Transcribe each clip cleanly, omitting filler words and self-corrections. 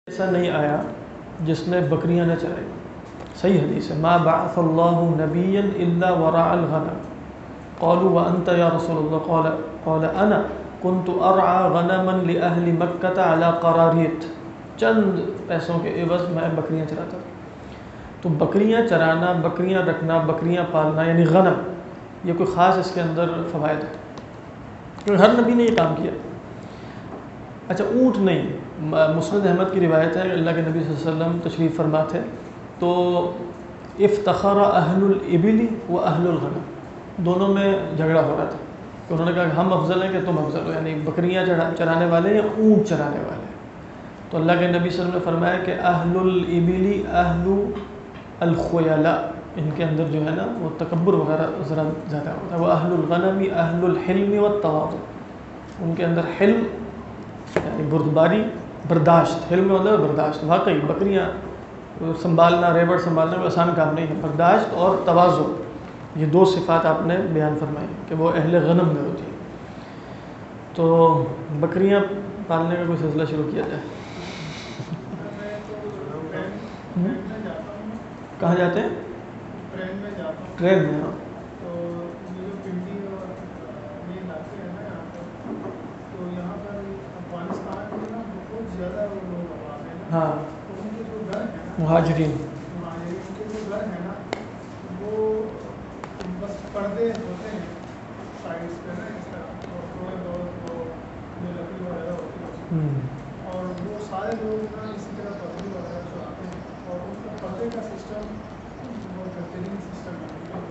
ایسا نہیں آیا جس نے بکریاں نہ چرائی. صحیح حدیث ہے، ما بعث اللہ نبیا الا وراء الغنم قالوا وانت یا رسول اللہ قال انا كنت ارعى غنما لاهل مکہ على قراریط. چند پیسوں کے عوض میں بکریاں چراتا تھا. تو بکریاں چرانا، بکریاں رکھنا، بکریاں پالنا یعنی غنم، یہ کوئی خاص اس کے اندر فوائد ہے کیونکہ ہر نبی نے یہ کام کیا. اچھا اونٹ نہیں، مسند احمد کی روایت ہے، اللہ کے نبی صلی اللہ علیہ وسلم تشریف فرما تھے تو افتخر اہل الابل و اہل الغنم، دونوں میں جھگڑا ہو رہا تھا کہ انہوں نے کہا کہ ہم افضل ہیں کہ تم افضل ہو، یعنی بکریاں چرانے والے یا اونٹ چرانے والے. تو اللہ کے نبی صلی اللہ علیہ وسلم نے فرمایا کہ اہل الابل اہل الخیلاء، ان کے اندر جو ہے نا وہ تکبر وغیرہ ذرا زیادہ ہوتا ہے. وہ اہل الغنم اہل الحلم والتواضع، ان کے اندر حلم یعنی بردباری، برداشت. حلم مطلب برداشت. واقعی بکریاں سنبھالنا، ریوڑ سنبھالنا کوئی آسان کام نہیں ہے. برداشت اور تواضع، یہ دو صفات آپ نے بیان فرمائی کہ وہ اہل غنم میں ہوتی ہیں. تو بکریاں پالنے کا کوئی سلسلہ شروع کیا جائے. کہاں جاتے ہیں؟ ٹرین میں. ہاں ہاں مہاجرین پردے ہوتے ہیں سائڈس پہ نا اس طرح، اور تھوڑے بہت وہ جو لکڑی وغیرہ ہوتی ہے اور وہ سارے لوگ نا اسی طرح پردے وغیرہ چلاتے ہیں اور ان کا پردے کا سسٹم بہت بہترین سسٹم ہے.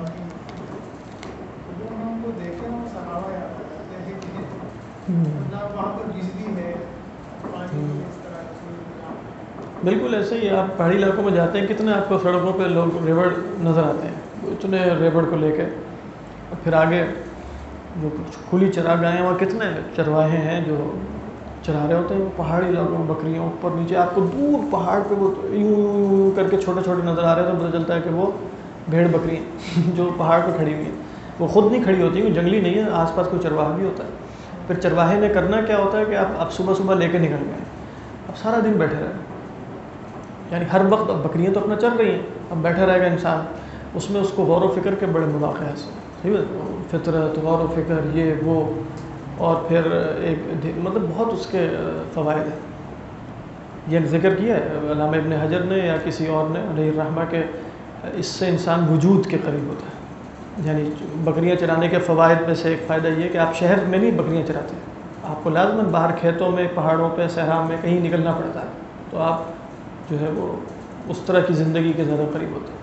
جو ہم کو دیکھیں وہ صحابہ یاد آ جاتے ہیں کہ نہ وہاں پر بجلی ہے، پانی اس طرح کی. بالکل ایسے ہی آپ پہاڑی علاقوں میں جاتے ہیں، کتنے آپ کو سڑکوں پہ لوگ ریوڑ نظر آتے ہیں، اتنے ریوڑ کو لے کے. اور پھر آگے جو کھلی چراگاہیں ہیں وہاں کتنے چرواہے ہیں جو چرا رہے ہوتے ہیں پہاڑی علاقوں میں بکریوں. اوپر نیچے آپ کو دور پہاڑ پہ وہ یوں کر کے چھوٹے چھوٹے نظر آ رہے ہیں تو پتہ چلتا ہے کہ وہ بھیڑ بکریاں جو پہاڑ پہ کھڑی ہوئی ہیں. وہ خود نہیں کھڑی ہوتی، وہ جنگلی نہیں ہے، آس پاس کوئی چرواہا بھی ہوتا ہے. پھر چرواہے نے کرنا کیا ہوتا ہے کہ آپ صبح صبح لے کے نکل گئے، اب سارا دن بیٹھے رہے، یعنی ہر وقت. اب بکریاں تو اپنا چل رہی ہیں، اب بیٹھا رہے گا انسان، اس میں اس کو غور و فکر کے بڑے مواقع ہیں. ٹھیک ہے، فطرت، غور و فکر، یہ وہ، اور پھر ایک مطلب بہت اس کے فوائد ہیں. یہ ذکر کیا ہے علامہ ابن حجر نے یا کسی اور نے علیہ الرحمہ کہ اس سے انسان وجود کے قریب ہوتا ہے. یعنی بکریاں چرانے کے فوائد میں سے ایک فائدہ یہ کہ آپ شہر میں نہیں بکریاں چراتے، آپ کو لازماً باہر کھیتوں میں، پہاڑوں پہ، صحرا میں کہیں نکلنا پڑتا ہے، تو آپ جو ہے وہ اس طرح کی زندگی کے زیادہ قریب ہوتے ہیں.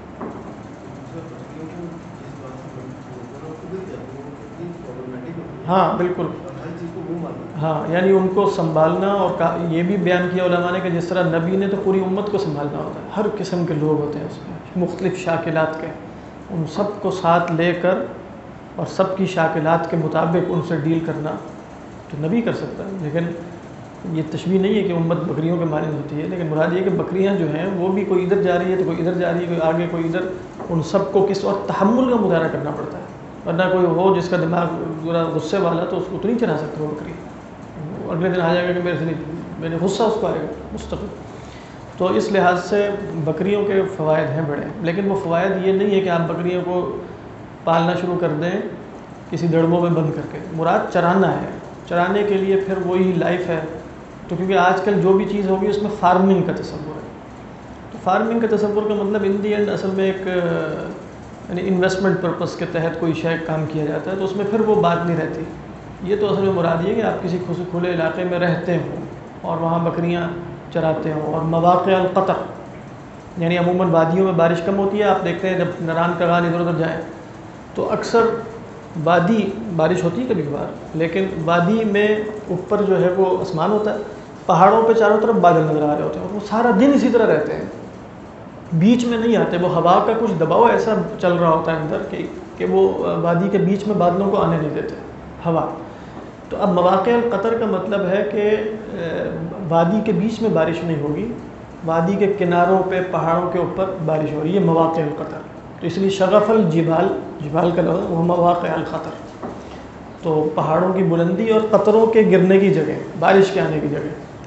ہاں بالکل. ہاں یعنی ان کو سنبھالنا، اور یہ بھی بیان کیا علماء نے کہ جس طرح نبی نے تو پوری امت کو سنبھالنا ہوتا ہے، ہر قسم کے لوگ ہوتے ہیں اس میں، مختلف شاکلات کے، ان سب کو ساتھ لے کر اور سب کی شاکلات کے مطابق ان سے ڈیل کرنا تو نبی کر سکتا ہے. لیکن یہ تشبیہ نہیں ہے کہ امت بکریوں کے مانند ہوتی ہے، لیکن مراد یہ کہ بکریاں جو ہیں وہ بھی کوئی ادھر جا رہی ہے تو کوئی ادھر جا رہی ہے، کوئی آگے کوئی ادھر. ان سب کو کس اور تحمل کا مظاہرہ کرنا پڑتا ہے، ورنہ کوئی ہو جس کا دماغ ذرا غصے والا تو اس کو تو نہیں چلا سکتا وہ بکری. اگلے دن آ جائے گا کہ میرے سے نہیں، میرے غصہ اس کو آئے گا مستقل. تو اس لحاظ سے بکریوں کے فوائد ہیں بڑے، لیکن وہ فوائد یہ نہیں ہے کہ آپ بکریوں کو پالنا شروع کر دیں کسی دڑبوں میں بند کر کے. مراد چرانا ہے، چرانے کے لیے پھر وہی لائف ہے. تو کیونکہ آج کل جو بھی چیز ہوگی اس میں فارمنگ کا تصور ہے، تو فارمنگ کا تصور کا مطلب ان دی اینڈ اصل میں ایک یعنی انویسٹمنٹ پرپس کے تحت کوئی شے کام کیا جاتا ہے، تو اس میں پھر وہ بات نہیں رہتی. یہ تو اصل میں مراد یہ ہے کہ آپ کسی کھلے علاقے میں رہتے ہوں اور وہاں بکریاں چراتے ہوں. اور مواقع القطع یعنی عموماً وادیوں میں بارش کم ہوتی ہے، آپ دیکھتے ہیں جب نران کغان ادھر ادھر جائیں تو اکثر وادی بارش ہوتی ہے کبھی کبھار، لیکن وادی میں اوپر جو ہے وہ آسمان ہوتا ہے، پہاڑوں پہ چاروں طرف بادل نظر آ رہے ہوتے ہیں، اور وہ سارا دن اسی طرح رہتے ہیں، بیچ میں نہیں آتے. وہ ہوا کا کچھ دباؤ ایسا چل رہا ہوتا ہے اندر کہ وہ وادی کے بیچ میں بادلوں کو آنے نہیں دیتے ہوا. تو اب مواقع القطر کا مطلب ہے کہ وادی کے بیچ میں بارش نہیں ہوگی، وادی کے کناروں پہ پہاڑوں کے اوپر بارش ہو رہی ہے، مواقع القطر. تو اس لیے شغف الجبال، جبال کا لفظ وہ مواقع القطر، تو پہاڑوں کی بلندی اور قطروں کے گرنے کی جگہ، بارش کے آنے کی جگہ.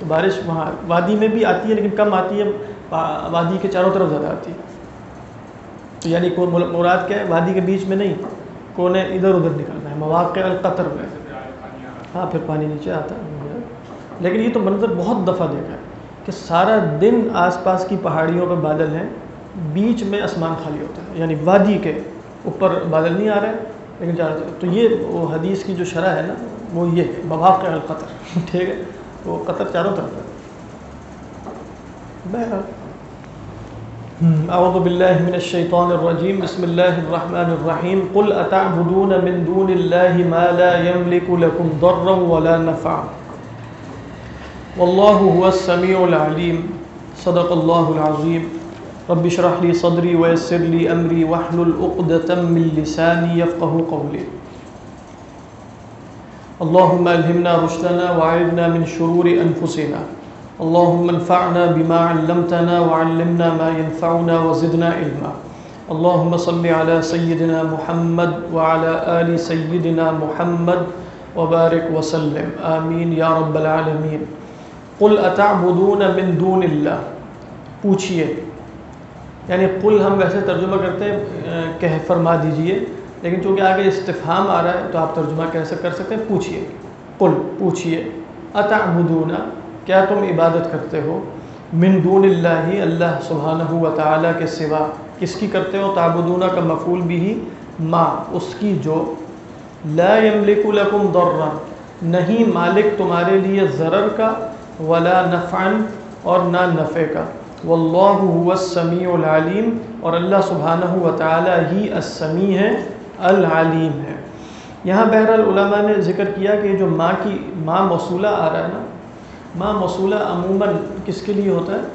تو بارش وہاں وادی میں بھی آتی ہے لیکن کم آتی ہے، وادی کے چاروں طرف زیادہ آتی ہے. تو یعنی مراد کیا ہے؟ وادی کے بیچ میں نہیں، کونے ادھر ادھر نکلنا ہے، مواقع القطر میں. ہاں پھر پانی نیچے آتا ہے. لیکن یہ تو منظر بہت دفعہ دیکھا ہے کہ سارا دن آس پاس کی پہاڑیوں پہ بادل ہیں، بیچ میں آسمان خالی ہوتا ہے، یعنی وادی کے اوپر بادل نہیں آ رہے ہیں لیکن چاروں طرف. تو یہ وہ حدیث کی جو شرح ہے نا وہ یہ ہے مواقع القطر. ٹھیک ہے، وہ قطر چاروں طرف ہے. بہرحال اعوذ باللہ من الشیطان الرجیم، بسم اللہ الرحمن الرحیم. قل اتعبدون من دون اللہ ما لا يملک لکم ضرا ولا نفعا واللہ هو السمیع العلیم. صدق اللہ العظیم. رب اشرح لی صدری ویسر لی امری واحلل عقدۃ من لسانی یفقهوا قولی. اللهم الہمنا رشدنا واعذنا من شرور انفسنا. اللهم انفعنا بما علمتنا وعلمنا ما ينفعنا وزدنا علما. اللهم صل على سيدنا محمد وعلى آل سيدنا محمد وبارك وسلم آمین یا رب العالمین. قل اتعبدون من دون اللہ، پوچھئے، یعنی قل ہم ویسے ترجمہ کرتے ہیں کہ فرما دیجئے، لیکن چونکہ آگے استفہام آ رہا ہے تو آپ ترجمہ کیسے کر سکتے ہیں؟ پوچھئے. قل پوچھئے، اتعبدون کیا تم عبادت کرتے ہو، من دون اللہ اللہ سبحانہ و تعالیٰ کے سوا. کس کی کرتے ہو؟ تعبدون کا مفعول بھی ما، اس کی جو لا یملک لکم ضرا، نہیں مالک تمہارے لیے ضرر کا، ولا نفعا اور نہ نفع کا. واللہ هو السمیع العلیم، اور اللہ سبحانہ و تعالیٰ ہی السمیع ہے، العلیم ہے. یہاں بہرحال علماء نے ذکر کیا کہ جو ماں موصولہ آ رہا ہے نا، ماں موصولہ عموماً کس کے لیے ہوتا ہے؟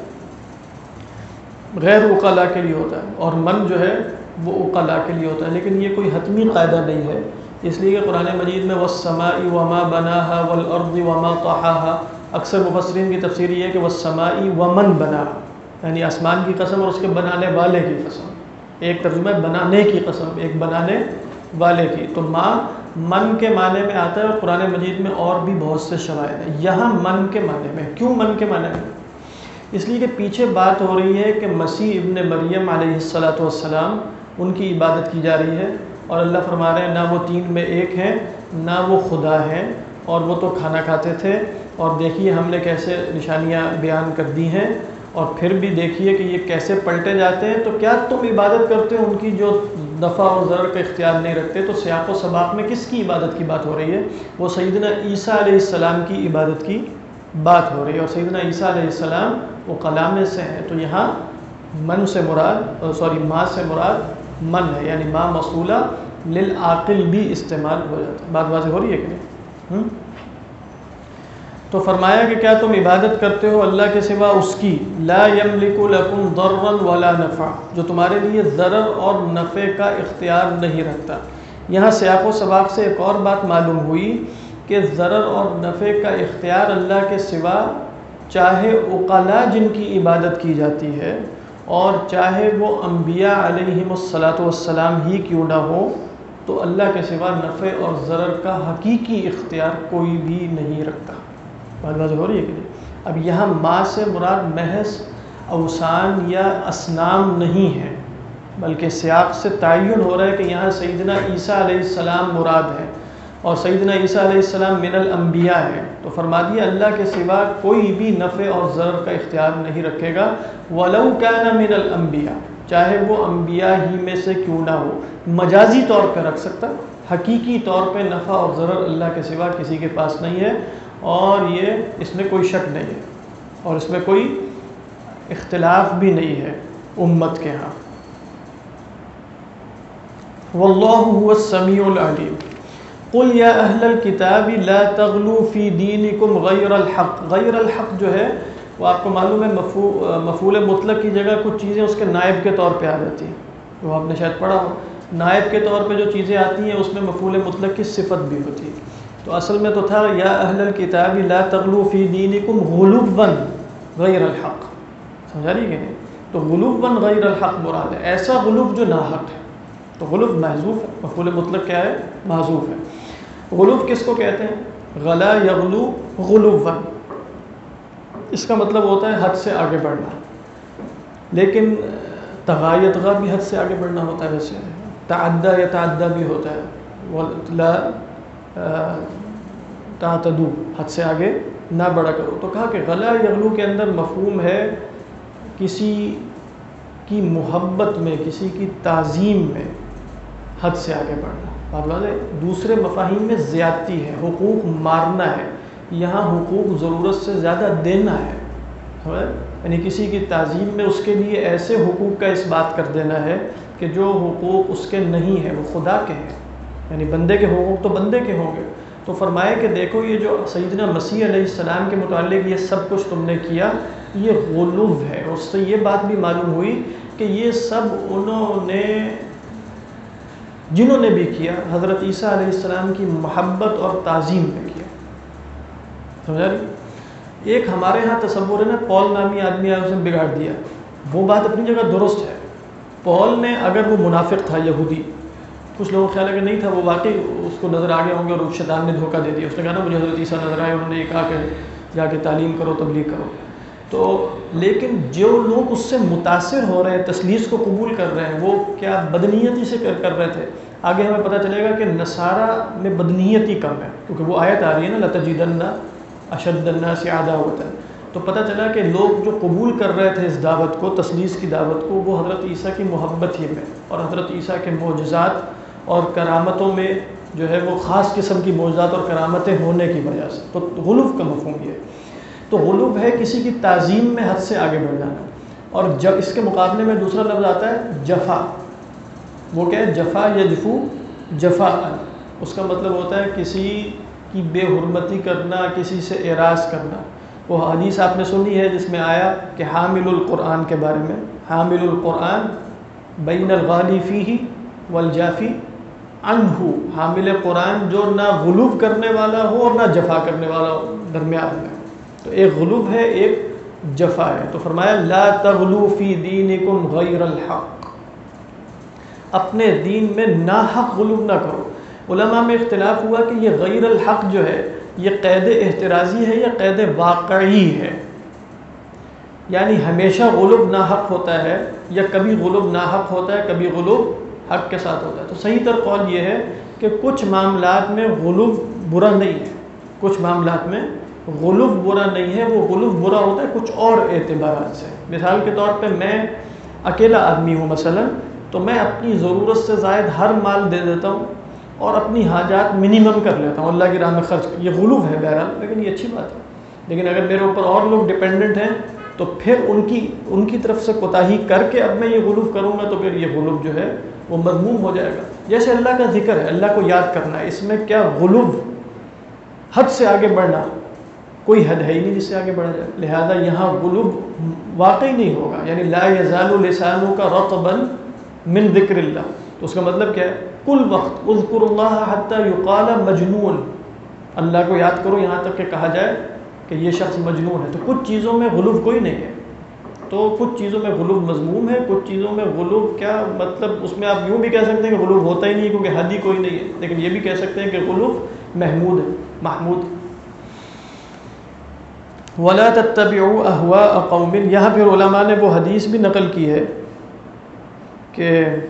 غیر عقلاء کے لیے ہوتا ہے، اور من جو ہے وہ عقلاء کے لیے ہوتا ہے. لیکن یہ کوئی حتمی قاعدہ نہیں ہے، اس لیے کہ قرآن مجید میں والسماء وما بناها والارض وما طحاها، اکثر مفسرین کی تفسیر یہ ہے کہ والسماء ومن بناها، یعنی آسمان کی قسم اور اس کے بنانے والے کی قسم. ایک ترجمہ ہے بنانے کی قسم، ایک بنانے والے کی. تو ماں من کے معنی میں آتا ہے، اور قرآن مجید میں اور بھی بہت سے شواہد ہیں. یہاں من کے معنی میں. کیوں من کے معنی میں؟ اس لیے کہ پیچھے بات ہو رہی ہے کہ مسیح ابن مریم علیہ السلام ان کی عبادت کی جا رہی ہے، اور اللہ فرما رہے ہیں نہ وہ تین میں ایک ہیں نہ وہ خدا ہیں، اور وہ تو کھانا کھاتے تھے، اور دیکھیے ہم نے کیسے نشانیاں بیان کر دی ہیں، اور پھر بھی دیکھیے کہ یہ کیسے پلٹے جاتے ہیں. تو کیا تم عبادت کرتے ہو ان کی جو نفع اور ضرر کا اختیار نہیں رکھتے؟ تو سیاق و سباق میں کس کی عبادت کی بات ہو رہی ہے؟ وہ سیدنا عیسیٰ علیہ السلام کی عبادت کی بات ہو رہی ہے، اور سیدنا عیسیٰ علیہ السلام وہ کلام سے ہیں. تو یہاں من سے مراد ماں سے مراد من ہے، یعنی ماں موصولہ للعاقل بھی استعمال ہو جاتا ہے. بات واضح ہو رہی ہے کہ نہیں؟ تو فرمایا کہ کیا تم عبادت کرتے ہو اللہ کے سوا اس کی لا یملک لکم ضرا ولا نفع، جو تمہارے لیے ضرر اور نفع کا اختیار نہیں رکھتا. یہاں سیاق و سباق سے ایک اور بات معلوم ہوئی کہ ضرر اور نفع کا اختیار اللہ کے سوا چاہے عقلاء جن کی عبادت کی جاتی ہے اور چاہے وہ انبیاء علیہم السلام ہی کیوں نہ ہو، تو اللہ کے سوا نفع اور ضرر کا حقیقی اختیار کوئی بھی نہیں رکھتا. بات واضح ہو رہی ہے کہ نہیں؟ اب یہاں ماں سے مراد محض اوثان یا اصنام نہیں ہے، بلکہ سیاق سے تعین ہو رہا ہے کہ یہاں سیدنا عیسیٰ علیہ السلام مراد ہے، اور سیدنا عیسیٰ علیہ السلام من الانبیاء ہے. تو فرما دیا اللہ کے سوا کوئی بھی نفع اور ضرر کا اختیار نہیں رکھے گا. ولو کان من الانبیاء، چاہے وہ انبیاء ہی میں سے کیوں نہ ہو. مجازی طور پہ رکھ سکتا، حقیقی طور پہ نفع اور ضرر اللہ کے سوا کسی کے پاس نہیں ہے، اور یہ اس میں کوئی شک نہیں ہے، اور اس میں کوئی اختلاف بھی نہیں ہے امت کے ہاں. واللہ هو السمیع العلیم. قل یا اہل الکتاب لا تغلوا فی دینکم غیر الحق. غیر الحق جو ہے وہ آپ کو معلوم ہے مفعول مطلق کی جگہ کچھ چیزیں اس کے نائب کے طور پہ آ جاتی ہیں، وہ آپ نے شاید پڑھا ہو. نائب کے طور پہ جو چیزیں آتی ہیں اس میں مفعول مطلق کی صفت بھی ہوتی ہے. تو اصل میں تو تھا یا اہل الکتاب لا تغلوا فی دینکم غلوا غیر الحق. سمجھا رہی کہ نہیں؟ تو غلوا غیر الحق مراد ہے ایسا غلو جو ناحق ہے. تو غلو محذوف ہے، مفعول مطلق کیا ہے؟ محذوف ہے. غلو کس کو کہتے ہیں؟ غلا یغلو غلوا. اس کا مطلب ہوتا ہے حد سے آگے بڑھنا، لیکن تغایتغا بھی حد سے آگے بڑھنا ہوتا ہے، ویسے تعدی یتعدی بھی ہوتا ہے، لا تعتدوا، حد سے آگے نہ بڑھا کرو۔ تو کہا کہ غلا یغلو کے اندر مفہوم ہے کسی کی محبت میں، کسی کی تعظیم میں حد سے آگے بڑھنا۔ بات واضح ہے؟ دوسرے مفاہیم میں زیادتی ہے، حقوق مارنا ہے، یہاں حقوق ضرورت سے زیادہ دینا ہے، یعنی کسی کی تعظیم میں اس کے لیے ایسے حقوق کا اس بات کر دینا ہے کہ جو حقوق اس کے نہیں ہیں وہ خدا کے ہیں، یعنی بندے کے حقوق تو بندے کے ہوں گے۔ تو فرمایا کہ دیکھو یہ جو سیدنا مسیح علیہ السلام کے متعلق یہ سب کچھ تم نے کیا، یہ غلو ہے۔ اس سے یہ بات بھی معلوم ہوئی کہ یہ سب انہوں نے جنہوں نے بھی کیا حضرت عیسیٰ علیہ السلام کی محبت اور تعظیم میں کیا۔ سمجھا رہی؟ ایک ہمارے ہاں تصور ہے نا، پول نامی آدمی آیا، اس نے بگاڑ دیا، وہ بات اپنی جگہ درست ہے۔ پول نے اگر وہ منافق تھا، یہودی، کچھ لوگوں کا خیال ہے کہ نہیں تھا، وہ واقعی اس کو نظر آ گئے ہوں گے اور شیطان نے دھوکہ دے دیا، اس نے کہا نا مجھے حضرت عیسیٰ نظر آئے، انہوں نے یہ کہا کہ جا کے تعلیم کرو، تبلیغ کرو۔ تو لیکن جو لوگ اس سے متاثر ہو رہے ہیں، تثلیث کو قبول کر رہے ہیں، وہ کیا بدنیتی سے کر رہے تھے؟ آگے ہمیں پتہ چلے گا کہ نصارہ میں بدنیتی کم ہے، کیونکہ وہ آیت آ رہی ہے نا لَتَجِدَنَّ أَشَدَّ النَّاسِ عَدَاوَةً۔ تو پتہ چلا کہ لوگ جو قبول کر رہے تھے اس دعوت کو، تثلیث کی دعوت کو، وہ حضرت عیسیٰ کی محبت ہی میں اور حضرت عیسیٰ کے معجزات اور کرامتوں میں جو ہے وہ خاص قسم کی معجزات اور کرامتیں ہونے کی وجہ سے۔ تو غلو کا مفہوم یہ ہے۔ تو غلو ہے کسی کی تعظیم میں حد سے آگے بڑھ جانا۔ اور جب اس کے مقابلے میں دوسرا لفظ آتا ہے جفا، وہ کیا ہے؟ جفا یجفو جفا، اس کا مطلب ہوتا ہے کسی کی بے حرمتی کرنا، کسی سے اعراض کرنا۔ وہ حدیث آپ نے سنی ہے جس میں آیا کہ حامل القرآن کے بارے میں، حامل القرآن بین الغالی فیہ والجافی عنہ، حامل قرآن جو نہ غلو کرنے والا ہو اور نہ جفا کرنے والا ہو، درمیان میں۔ تو ایک غلو ہے، ایک جفا ہے۔ تو فرمایا لا تغلو فی دینکم غیر الحق، اپنے دین میں ناحق غلو نہ کرو۔ علماء میں اختلاف ہوا کہ یہ غیر الحق جو ہے یہ قید احترازی ہے یا قید واقعی ہے، یعنی ہمیشہ غلو ناحق ہوتا ہے یا کبھی غلو ناحق ہوتا ہے، کبھی غلو حق کے ساتھ ہوتا ہے۔ تو صحیح تر قول یہ ہے کہ کچھ معاملات میں غلو برا نہیں ہے، کچھ معاملات میں غلو برا نہیں ہے، وہ غلو برا ہوتا ہے کچھ اور اعتبارات سے۔ مثال کے طور پہ میں اکیلا آدمی ہوں مثلا، تو میں اپنی ضرورت سے زائد ہر مال دے دیتا ہوں اور اپنی حاجات منیمم کر لیتا ہوں، اللہ کی راہ میں خرچ، یہ غلو ہے بہرحال، لیکن یہ اچھی بات ہے۔ لیکن اگر میرے اوپر اور لوگ ڈپینڈنٹ ہیں تو پھر ان کی طرف سے کوتاہی کر کے اب میں یہ غلو کروں گا تو پھر یہ غلو جو ہے وہ مذموم ہو جائے گا۔ جیسے اللہ کا ذکر ہے، اللہ کو یاد کرنا ہے، اس میں کیا غلو، حد سے آگے بڑھنا، کوئی حد ہے ہی نہیں جس سے آگے بڑھا جائے، لہذا یہاں غلو واقعی نہیں ہوگا۔ یعنی لا یزال لسانک رطبا من ذکر اللہ، تو اس کا مطلب کیا ہے؟ کل وقت اذکر اللہ حتی یقال مجنون، اللہ کو یاد کرو یہاں تک کہ کہا جائے کہ یہ شخص مجنون ہے۔ تو کچھ چیزوں میں غلو کوئی نہیں ہے، تو کچھ چیزوں میں غلو مذموم ہے، کچھ چیزوں میں غلو کیا مطلب، اس میں آپ یوں بھی کہہ سکتے ہیں کہ غلو ہوتا ہی نہیں کیونکہ حد ہی کوئی نہیں ہے، لیکن یہ بھی کہہ سکتے ہیں کہ غلو محمود ہے، محمود۔ وَلَا تَتَّبِعُوا أَهْوَاءَ قَوْمٍ، یہاں پھر علماء نے وہ حدیث بھی نقل کی ہے کہ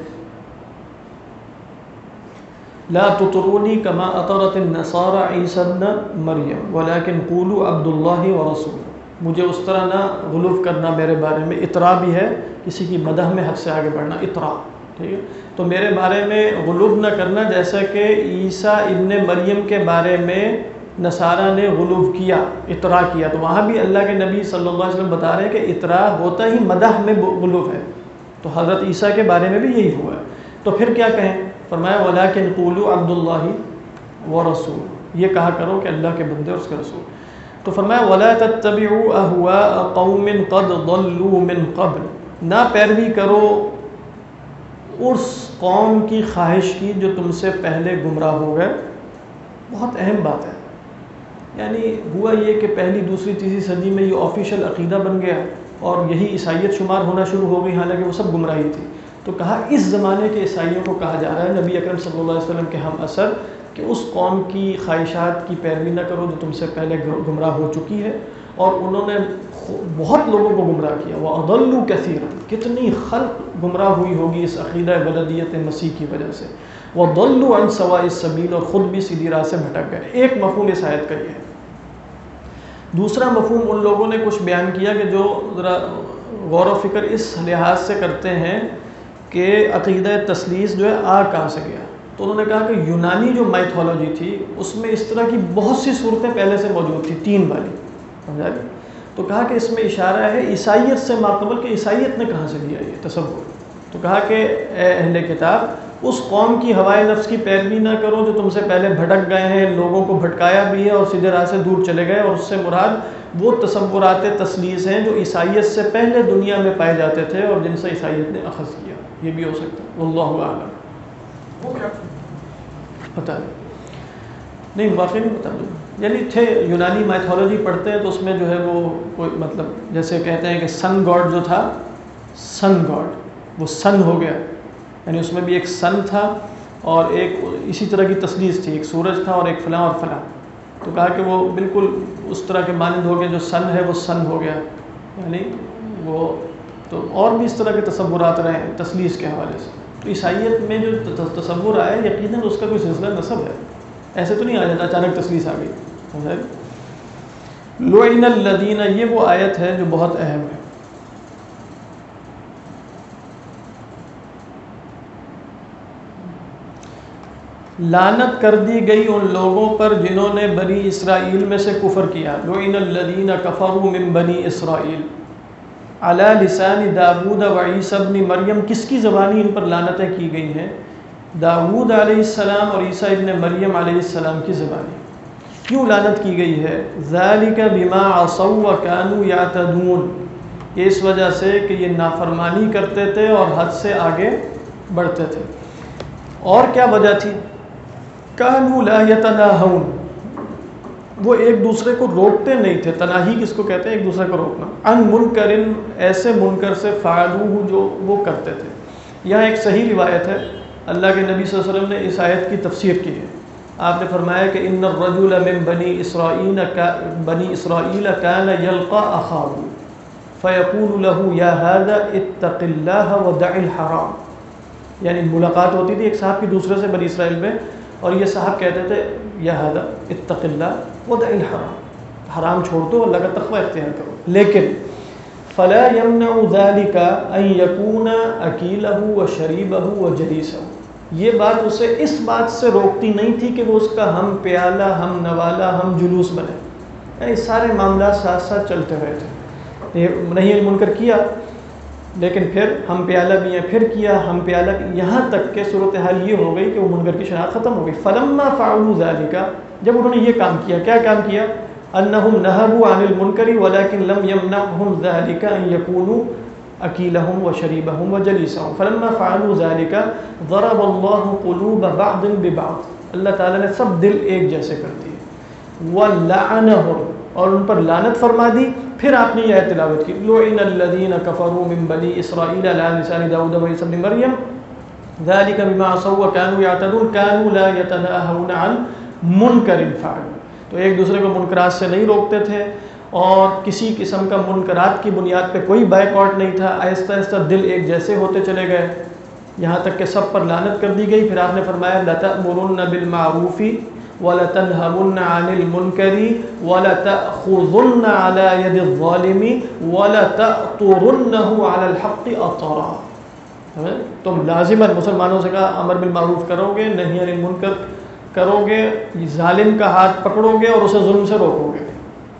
لا تطرونی کما اطرت النصارى عیسی ابن مریم ولکن قولوا عبد اللہ ورسولہ، مجھے اس طرح نہ غلو کرنا میرے بارے میں۔ اطراء بھی ہے کسی کی مدح میں حد سے آگے بڑھنا، اطراء، ٹھیک ہے؟ تو میرے بارے میں غلو نہ کرنا جیسا کہ عیسیٰ ابن مریم کے بارے میں نصارہ نے غلو کیا، اطراء کیا۔ تو وہاں بھی اللہ کے نبی صلی اللہ علیہ وسلم بتا رہے ہیں کہ اطراء ہوتا ہی مدح میں غلو ہے، تو حضرت عیسیٰ کے بارے میں بھی یہی ہوا ہے۔ تو پھر کیا کہیں؟ فرمایا وَلَكِنْ قُولُوا عَبْدُ اللَّهِ وَرَسُولُهُ، یہ کہا کرو کہ اللہ کے بندے اور اس کے رسول۔ تو فرمایا وَلَا تَتَّبِعُوا أَهْوَاءَ قَوْمٍ قَدْ ضَلُّوا مِنْ قَبْلُ، نہ پیروی کرو اس قوم کی خواہش کی جو تم سے پہلے گمراہ ہو گئے۔ بہت اہم بات ہے، یعنی ہوا یہ کہ پہلی دوسری تیسری صدی میں یہ آفیشیل عقیدہ بن گیا اور یہی عیسائیت شمار ہونا شروع ہو گئی، حالانکہ وہ سب گمراہی تھی۔ تو کہا اس زمانے کے عیسائیوں کو کہا جا رہا ہے، نبی اکرم صلی اللہ علیہ وسلم کے ہم اثر، کہ اس قوم کی خواہشات کی پیروی نہ کرو جو تم سے پہلے گمراہ ہو چکی ہے، اور انہوں نے بہت لوگوں کو گمراہ کیا. وَأَضَلُّوا كَثِيرًا, کتنی خلق گمراہ ہوئی ہوگی اس عقیدہ بلدیت مسیح کی وجہ سے. وَضَلُّوا عَنْ سَوَاءِ السَّبِيلِ, اور خود بھی سیدھی راہ سے بھٹک گئے. ایک مفہوم اس آیت کا یہ ہے. دوسرا مفہوم ان لوگوں نے کچھ بیان کیا کہ جو ذرا غور و فکر اس لحاظ سے کرتے ہیں کہ عقیدہ تثلیث جو ہے کہاں سے گیا. تو انہوں نے کہا کہ یونانی جو مائتھولوجی تھی اس میں اس طرح کی بہت سی صورتیں پہلے سے موجود تھی, 3 والی, سمجھا گیا. تو کہا کہ اس میں اشارہ ہے عیسائیت سے ماقبل کہ عیسائیت نے کہاں سے لیا یہ تصور. تو کہا کہ اے اہل کتاب اس قوم کی ہوائے نفس کی پیروی نہ کرو جو تم سے پہلے بھٹک گئے ہیں, لوگوں کو بھٹکایا بھی ہے اور سیدھے راہ سے دور چلے گئے. اور اس سے مراد وہ تصورات تثلیث ہیں جو عیسائیت سے پہلے دنیا میں پائے جاتے تھے اور جن سے عیسائیت نے اخذ کیا. یہ بھی ہو سکتا ہے, واللہ اعلم. وہ کیا پتہ نہیں واقعی نہیں پتہ. یعنی تھے یونانی مائتھولوجی پڑھتے ہیں تو اس میں جو ہے وہ کوئی مطلب جیسے کہتے ہیں کہ سن گاڈ جو تھا, سن گاڈ وہ سن ہو گیا, یعنی اس میں بھی ایک سن تھا اور ایک اسی طرح کی تثلیث تھی, ایک سورج تھا اور ایک فلاں اور فلاں. تو کہا کہ وہ بالکل اس طرح کے مانند ہو گئے, جو سن ہے وہ سن ہو گیا, یعنی وہ تو اور بھی اس طرح کے تصورات رہے ہیں تثلیث کے حوالے سے. تو عیسائیت میں جو تصور آیا یقیناً اس کا کوئی سلسلہ نسب ہے, ایسے تو نہیں آ جاتا اچانک تثلیث آ گئی. لعن الذین, یہ وہ آیت ہے جو بہت اہم ہے. لعنت کر دی گئی ان لوگوں پر جنہوں نے بنی اسرائیل میں سے کفر کیا. لعن الذین کفروا من بنی اسرائیل علی لسان داود و عیسی ابن مریم. کس کی زبانی ان پر لعنتیں کی گئی ہیں؟ داود علیہ السلام اور عیسیٰ ابن مریم علیہ السلام کی زبانی. کیوں لعنت کی گئی ہے؟ ذالک بما عصوا وکانوا یعتدون, اس وجہ سے کہ یہ نافرمانی کرتے تھے اور حد سے آگے بڑھتے تھے. اور کیا وجہ تھی؟ کانوا لا یتناہون, وہ ایک دوسرے کو روکتے نہیں تھے. تناہی کس کو کہتے ہیں؟ ایک دوسرے کو روکنا. ان منکر, ایسے منکر سے فعلوہ جو وہ کرتے تھے. یہاں ایک صحیح روایت ہے, اللہ کے نبی صلی اللہ علیہ وسلم نے اس آیت کی تفسیر کی ہے. آپ نے فرمایا کہ ان الرجل من بنی اسرائیل کان یلقى اخاه فیقول له یا هذا اتق اللہ ودع الحرام. یعنی ملاقات ہوتی تھی ایک صاحب کی دوسرے سے بنی اسرائیل میں, اور یہ صاحب کہتے تھے یا هذا اتق اللہ ودع الحرام, حرام چھوڑ دو, اللہ کا تقوی اختیار کرو. لیکن فلا يمنع ذلك ان يكون اکیلہ وشریبہ وجلیسہ, یہ بات اسے اس بات سے روکتی نہیں تھی کہ وہ اس کا ہم پیالہ, ہم نوالا, ہم جلوس بنے. یعنی سارے معاملات ساتھ ساتھ چلتے رہے تھے. نہیں منکر کیا لیکن پھر ہم پیالہ بھی ہیں, پھر کیا ہم پیالہ, یہاں تک کہ صورتحال یہ ہو گئی کہ وہ منکر کی شناخت ختم ہو گئی. فلما فعلوا ذلك, جب انہوں نے یہ کام کیا, کیا کام کیا؟ انہم نہبوا عن المنکر ولکن لم یمنعہم ذلك ان یکونوا اکیلہم وشریبہم وجلیسہم. فلما فعلوا ذلك ضرب اللہ قلوب بعض ببعض, اللہ تعالیٰ نے سب دل ایک جیسے کر دیے. ولعنہم, اور ان پر لعنت فرما دی. پھر آپ نے یہ آیت تلاوت کی, لعن الذین کفروا من بنی اسرائیل علی لسان داؤد و عیسی ابن مریم ذلك بما عصوا وكانوا يعتدون كانوا لا يتناهون عن منکر فعلوا. تو ایک دوسرے کو منکرات سے نہیں روکتے تھے اور کسی قسم کا منکرات کی بنیاد پہ کوئی بائیک آؤٹ نہیں تھا. آہستہ آہستہ دل ایک جیسے ہوتے چلے گئے یہاں تک کہ سب پر لعنت کر دی گئی. پھر آپ نے فرمایا لَتَأْمُرُنَّ بِالْمَعْرُوفِ وَلَتَنْهَوُنَّ عَنِ الْمُنْكَرِ وَلَتَأْخُذُنَّ عَلَى يَدِ الظَّالِمِ وَلَتَأْطُرُنَّهُ عَلَى الْحَقِّ أَطَرًا. تم لازماً مسلمانوں سے کہا امر بالمعروف کرو گے, نہیں عن المنکر کرو گے, ظالم کا ہاتھ پکڑو گے اور اسے ظلم سے روکو گے.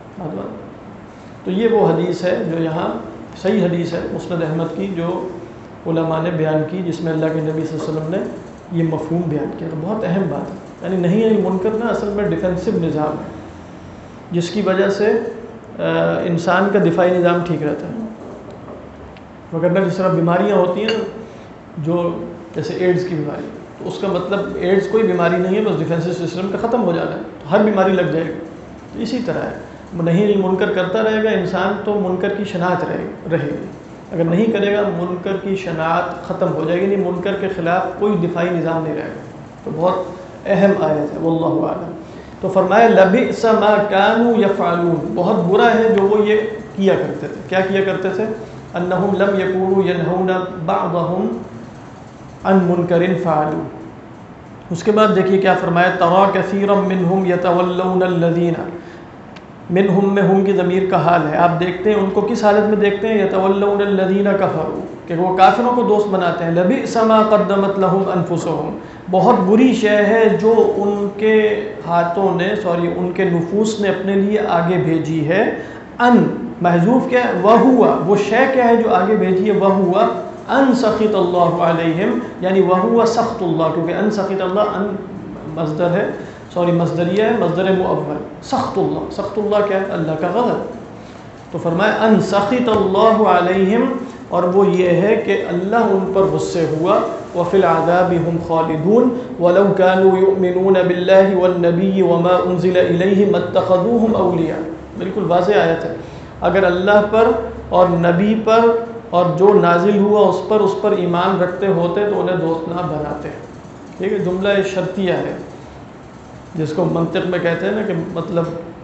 تو یہ وہ حدیث ہے جو یہاں صحیح حدیث ہے مسند احمد کی, جو علماء نے بیان کی, جس میں اللہ کے نبی صلی اللہ علیہ وسلم نے یہ مفہوم بیان کیا. تو بہت اہم بات ہے. یعنی نہیں ہے منکر نا اصل میں ڈیفینسو نظام ہے, جس کی وجہ سے انسان کا دفاعی نظام ٹھیک رہتا ہے. وغیرہ جس طرح بیماریاں ہوتی ہیں جو جیسے ایڈز کی بیماری, تو اس کا مطلب ایڈز کوئی بیماری نہیں ہے, بس ڈیفینسو سسٹم کا ختم ہو جانا ہے, تو ہر بیماری لگ جائے گی. تو اسی طرح ہے, نہیں منکر کرتا رہے گا انسان تو منکر کی شناعت رہے گی. اگر نہیں کرے گا منکر کی شناعت ختم ہو جائے گی, نہیں منکر کے خلاف کوئی دفاعی نظام نہیں رہے گا. تو بہت اہم آیت ہے, واللہ اعلم. تو فرمایا لبئس ما كانوا يفعلون، بہت برا ہے جو وہ یہ کیا کرتے تھے. کیا کیا کرتے تھے؟ انہم لم یکونوا ینہون بعضهم عن منکر فعلوا. اس کے بعد دیکھیے کیا فرمایا، ترى كثيرا منهم يتولون الذين، منہم میں ہم کی ضمیر کا حال ہے. آپ دیکھتے ہیں ان کو کس حالت میں دیکھتے ہیں؟ یتولون الذین کفروا، کہ وہ کافروں کو دوست بناتے ہیں. لبئس ما قدمت لهم انفسهم، بہت بری شے ہے جو ان کے ہاتھوں نے ان کے نفوس نے اپنے لیے آگے بھیجی ہے. ان محذوف کیا ہے؟ وہوا، وہ شے کیا ہے جو آگے بھیجی ہے؟ وہوا ان سخط اللہ علیہم، یعنی وہوا سخط اللہ، کیونکہ ان سخط اللہ ان مصدر ہے، مصدریہ ہے، مصدر مؤول. سخط اللہ، سخط اللہ کیا ہے؟ اللہ کا غضب. تو فرمایا ان سخط اللہ علیہم، اور وہ یہ ہے کہ اللہ ان پر غصے ہوا. وفی العذاب هم خالدون ولو كانوا يؤمنون بالله والنبي وما انزل الیہ ما اتخذوهم اولیاء. بالکل واضح آیت ہے. اگر اللہ پر اور نبی پر اور جو نازل ہوا اس پر ایمان رکھتے ہوتے تو انہیں دوست نہ بناتے. ٹھیک ہے، جملہ شرطیہ ہے جس کو منطق میں کہتے ہیں نا کہ مطلب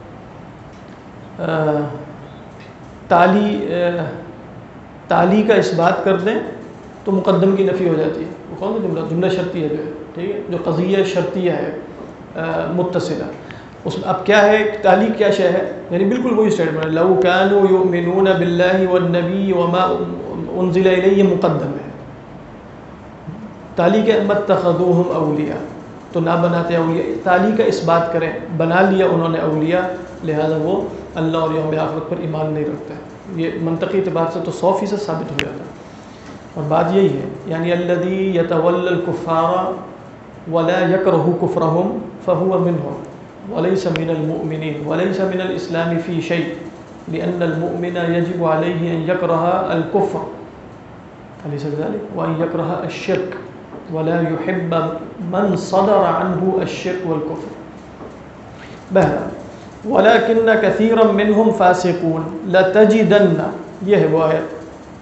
تالی کا اس بات کر دیں تو مقدم کی نفی ہو جاتی ہے. وہ کون سا جملہ شرطیہ جو ہے، ٹھیک ہے، جو قضیہ شرطیہ ہے متصلہ. اس میں اب کیا ہے، تالی کیا شے ہے، یعنی بالکل وہی اسٹیٹمنٹ ہے. لو كانوا يؤمنون بالله والنبي وما انزل الیہ مقدم ہے. تالی کے متخذوہم اولیاء، تو نہ بناتے اولیاء. تالی کا اس بات کریں، بنا لیا انہوں نے اولیاء، لہذا وہ اللہ اور یوم آخرت پر ایمان نہیں رکھتے. یہ منطقی اعتبار سے تو 100% ثابت ہو جاتا ہے. اور بات یہی ہے، یعنی الذی یتولی الکفار ولا یکرہ کفرہم فہو منہم وليس من المؤمنين وليس من الإسلام في شيء لأن المؤمن يجب عليه أن يكره الكفر أليس كذلك وأن يكره الشرك ولا يحب من صدر عنه الشرك والكفر. بہرحال ولكن كثيرا منهم فاسقون لتجدن، یہ ہے وہ آیت.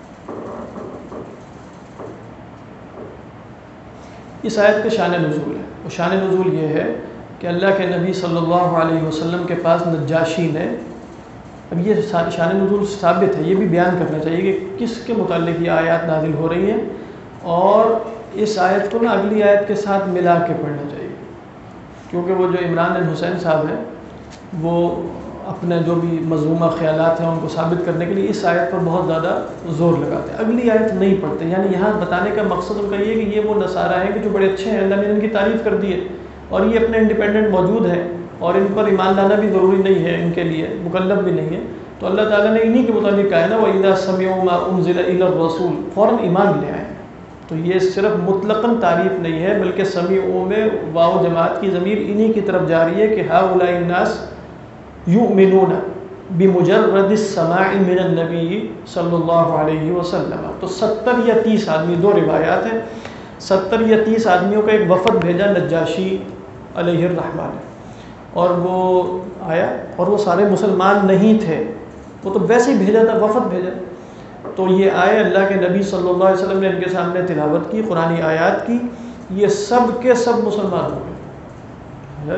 اس آیت کا شان نزول ہے، اور شان نزول یہ ہے کہ اللہ کے نبی صلی اللہ علیہ وسلم کے پاس نجاشی نے، اب یہ شان نزول ثابت ہے، یہ بھی بیان کرنا چاہیے کہ کس کے متعلق یہ آیات نازل ہو رہی ہیں، اور اس آیت کو نا اگلی آیت کے ساتھ ملا کے پڑھنا چاہیے. کیونکہ وہ جو عمران بن حسین صاحب ہیں وہ اپنے جو بھی مذمومہ خیالات ہیں ان کو ثابت کرنے کے لیے اس آیت پر بہت زیادہ زور لگاتے ہیں، اگلی آیت نہیں پڑھتے. یعنی یہاں بتانے کا مقصد ان کا یہ ہے کہ یہ وہ نصارہ ہیں کہ جو بڑے اچھے ہیں، اللہ نے ان کی تعریف کر دی ہے اور یہ اپنے انڈیپینڈنٹ موجود ہیں اور ان پر ایمان لانا بھی ضروری نہیں ہے، ان کے لیے مکلف بھی نہیں ہے. تو اللہ تعالیٰ نے انہی کے مطابق کہا ہے نا وَإِذَا سَمِعُوا مَا أُنزِلَ إِلَى الرَّسُولِ، فوراً ایمان لے آئیں. تو یہ صرف مطلقاً تعریف نہیں ہے، بلکہ سمیعوں میں واو جماعت کی ضمیر انہی کی طرف جاری ہے کہ هَؤُلَاءِ النَّاسِ يُؤْمِنُونَ بِمُجَرَّدِ السَّمَاعِ مِنَ النَّبِيِّ صلی اللہ علیہ وسلم. تو 70 یا 30 آدمی، دو روایات ہیں، 70 یا 30 آدمیوں کا ایک وفد بھیجا نجاشی علیہ الرحمٰن نے، اور وہ آیا اور وہ سارے مسلمان نہیں تھے، وہ تو ویسے ہی بھیجا تھا، وفد بھیجا. تو یہ آئے، اللہ کے نبی صلی اللہ علیہ وسلم نے ان کے سامنے تلاوت کی قرآنی آیات کی، یہ سب کے سب مسلمان ہو گئے.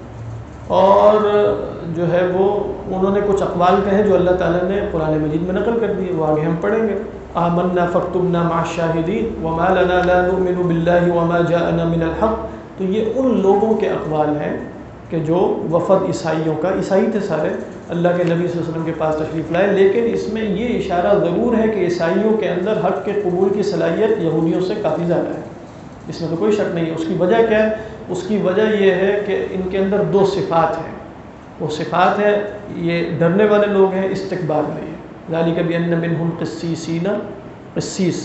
اور جو ہے وہ انہوں نے کچھ اقوال کہے جو اللہ تعالیٰ نے قرآن مجید میں نقل کر دیے، وہ آگے ہم پڑھیں گے. آمنا فاکتبنا مع الشاہدین وما لنا لا نؤمن باللہ وما جاءنا من الحق. تو یہ ان لوگوں کے اقوال ہیں کہ جو وفد عیسائیوں کا، عیسائی تھے سارے، اللہ کے نبی صلی اللہ علیہ وسلم کے پاس تشریف لائے، لیکن اس میں یہ اشارہ ضرور ہے کہ عیسائیوں کے اندر حق کے قبول کی صلاحیت یہودیوں سے کافی زیادہ ہے، اس میں تو کوئی شک نہیں ہے. اس کی وجہ کیا ہے؟ اس کی وجہ یہ ہے کہ ان کے اندر 2 صفات ہیں. وہ صفات ہیں، یہ ڈرنے والے لوگ ہیں، استکبار نہیں ہے. ذالک بأن منہم قسیسین، قسیس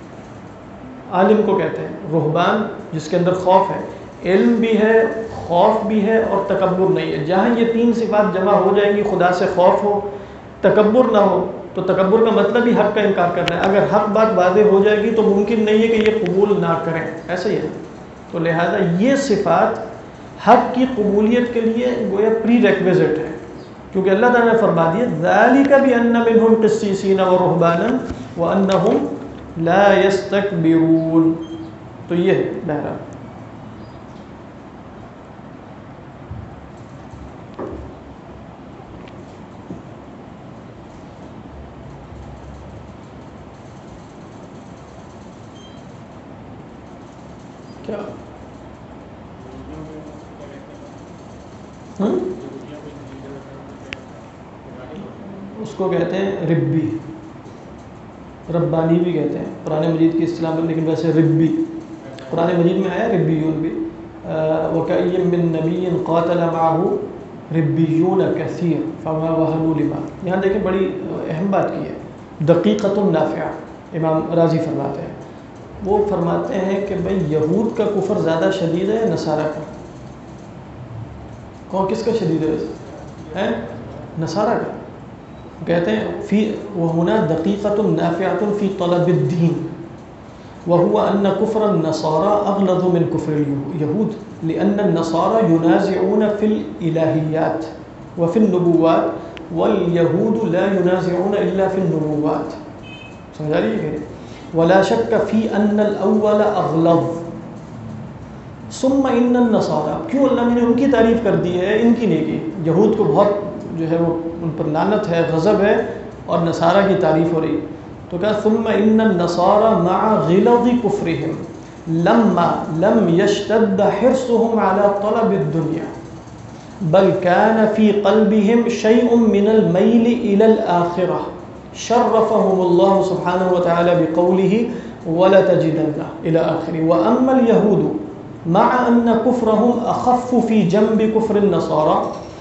عالم کو کہتے ہیں، رہبان جس کے اندر خوف ہے، علم بھی ہے، خوف بھی ہے، اور تکبر نہیں ہے. جہاں یہ 3 صفات جمع ہو جائیں گی، خدا سے خوف ہو، تکبر نہ ہو، تو تکبر کا مطلب ہی حق کا انکار کرنا ہے. اگر حق بات واضح ہو جائے گی تو ممکن نہیں ہے کہ یہ قبول نہ کریں، ایسا ہی ہے. تو لہذا یہ صفات حق کی قبولیت کے لیے گویا پری ریکویزٹ ہے، کیونکہ اللہ تعالیٰ نے فرما دیا ذالک بأن منہم قسیسین ورہبانا وانہم لا یستکبرون. تو یہ ہے. بہرحال کیا اس کو کہتے ہیں ربی، ربانی بھی کہتے ہیں قرآن مجید کی اصطلاح میں، لیکن ویسے ربی قرآن مجید میں آیا ربیون بھی، وَكَأَيٍّ مِّن نَبِيٍّ قَاتَلَ مَعَهُ ربیون کثیر فما وهنوا لما. یہاں دیکھیں بڑی اہم بات کی ہے، دقیقۃ نافعہ. امام راضی فرماتے ہیں، وہ فرماتے ہیں کہ بھئی یہود کا کفر زیادہ شدید ہے نصارہ کا؟ کون کس کا شدید ہے؟ نصارہ کا. کہتے ہیں فی وہنا دقیقۃ نافعۃ فی طلب الدین وهو ان کفر النصارى اغلظ من کفر اليہود لان النصارى ينازعون في الالہیات وفي النبوات واليہود لا ينازعون الا في النبوات. سمجھا رہی ہے؟ ولا شک فی ان الاول اغلظ ثم ان النصارى. کیوں اللہ نے ان کی تعریف کر دی ہے، ان کی نہیں کی؟ یہود کو بہت جو ہے وہ ان پر لعنت ہے، غضب ہے، اور نصارہ کی تعریف ہو رہی. تو کہا ثم ان النصارى مع غلظ كفرهم لما لم يشتد حرصهم على طلب الدنيا بل كان في قلبهم شيء من الميل الى الاخره شرفهم الله سبحانه وتعالى بقوله ولا تجدن الى اخره. واما اليهود مع ان كفرهم اخف في جنب كفر النصارى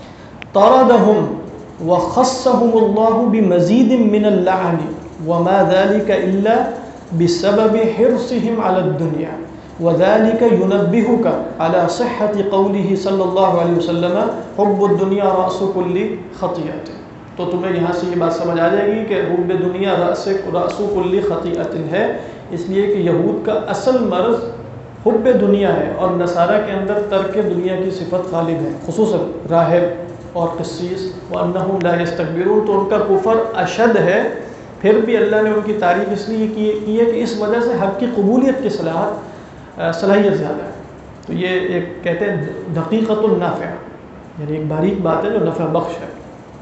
طردهم وخصهم الله بمزيد من اللعن وما ذلك إلا بسبب حرصهم على الدنيا وذلك ينبهك على صحة قوله صلى الله عليه وسلم حب الدنيا رأس كل خطيئة. تو تمہیں یہاں سے یہ بات سمجھ آ جائے گی کہ حب دنیا رأس كل خطيئة ہے، اس لیے کہ یہود کا اصل مرض حب دنیا ہے اور نصارہ کے اندر ترک دنیا کی صفت غالب ہے، خصوصاً راہب اور قسیس. وَأَنَّهُمْ لَا يَسْتَكْبِرُونَ. تو ان کا کفر اشد ہے. پھر بھی اللہ نے ان کی تعریف اس لیے کی ہے کہ اس وجہ سے حق کی قبولیت کی صلاحیت زیادہ ہے. تو یہ ایک کہتے ہیں دقیقۃ النافع، یعنی ایک باریک بات ہے جو نفع بخش ہے.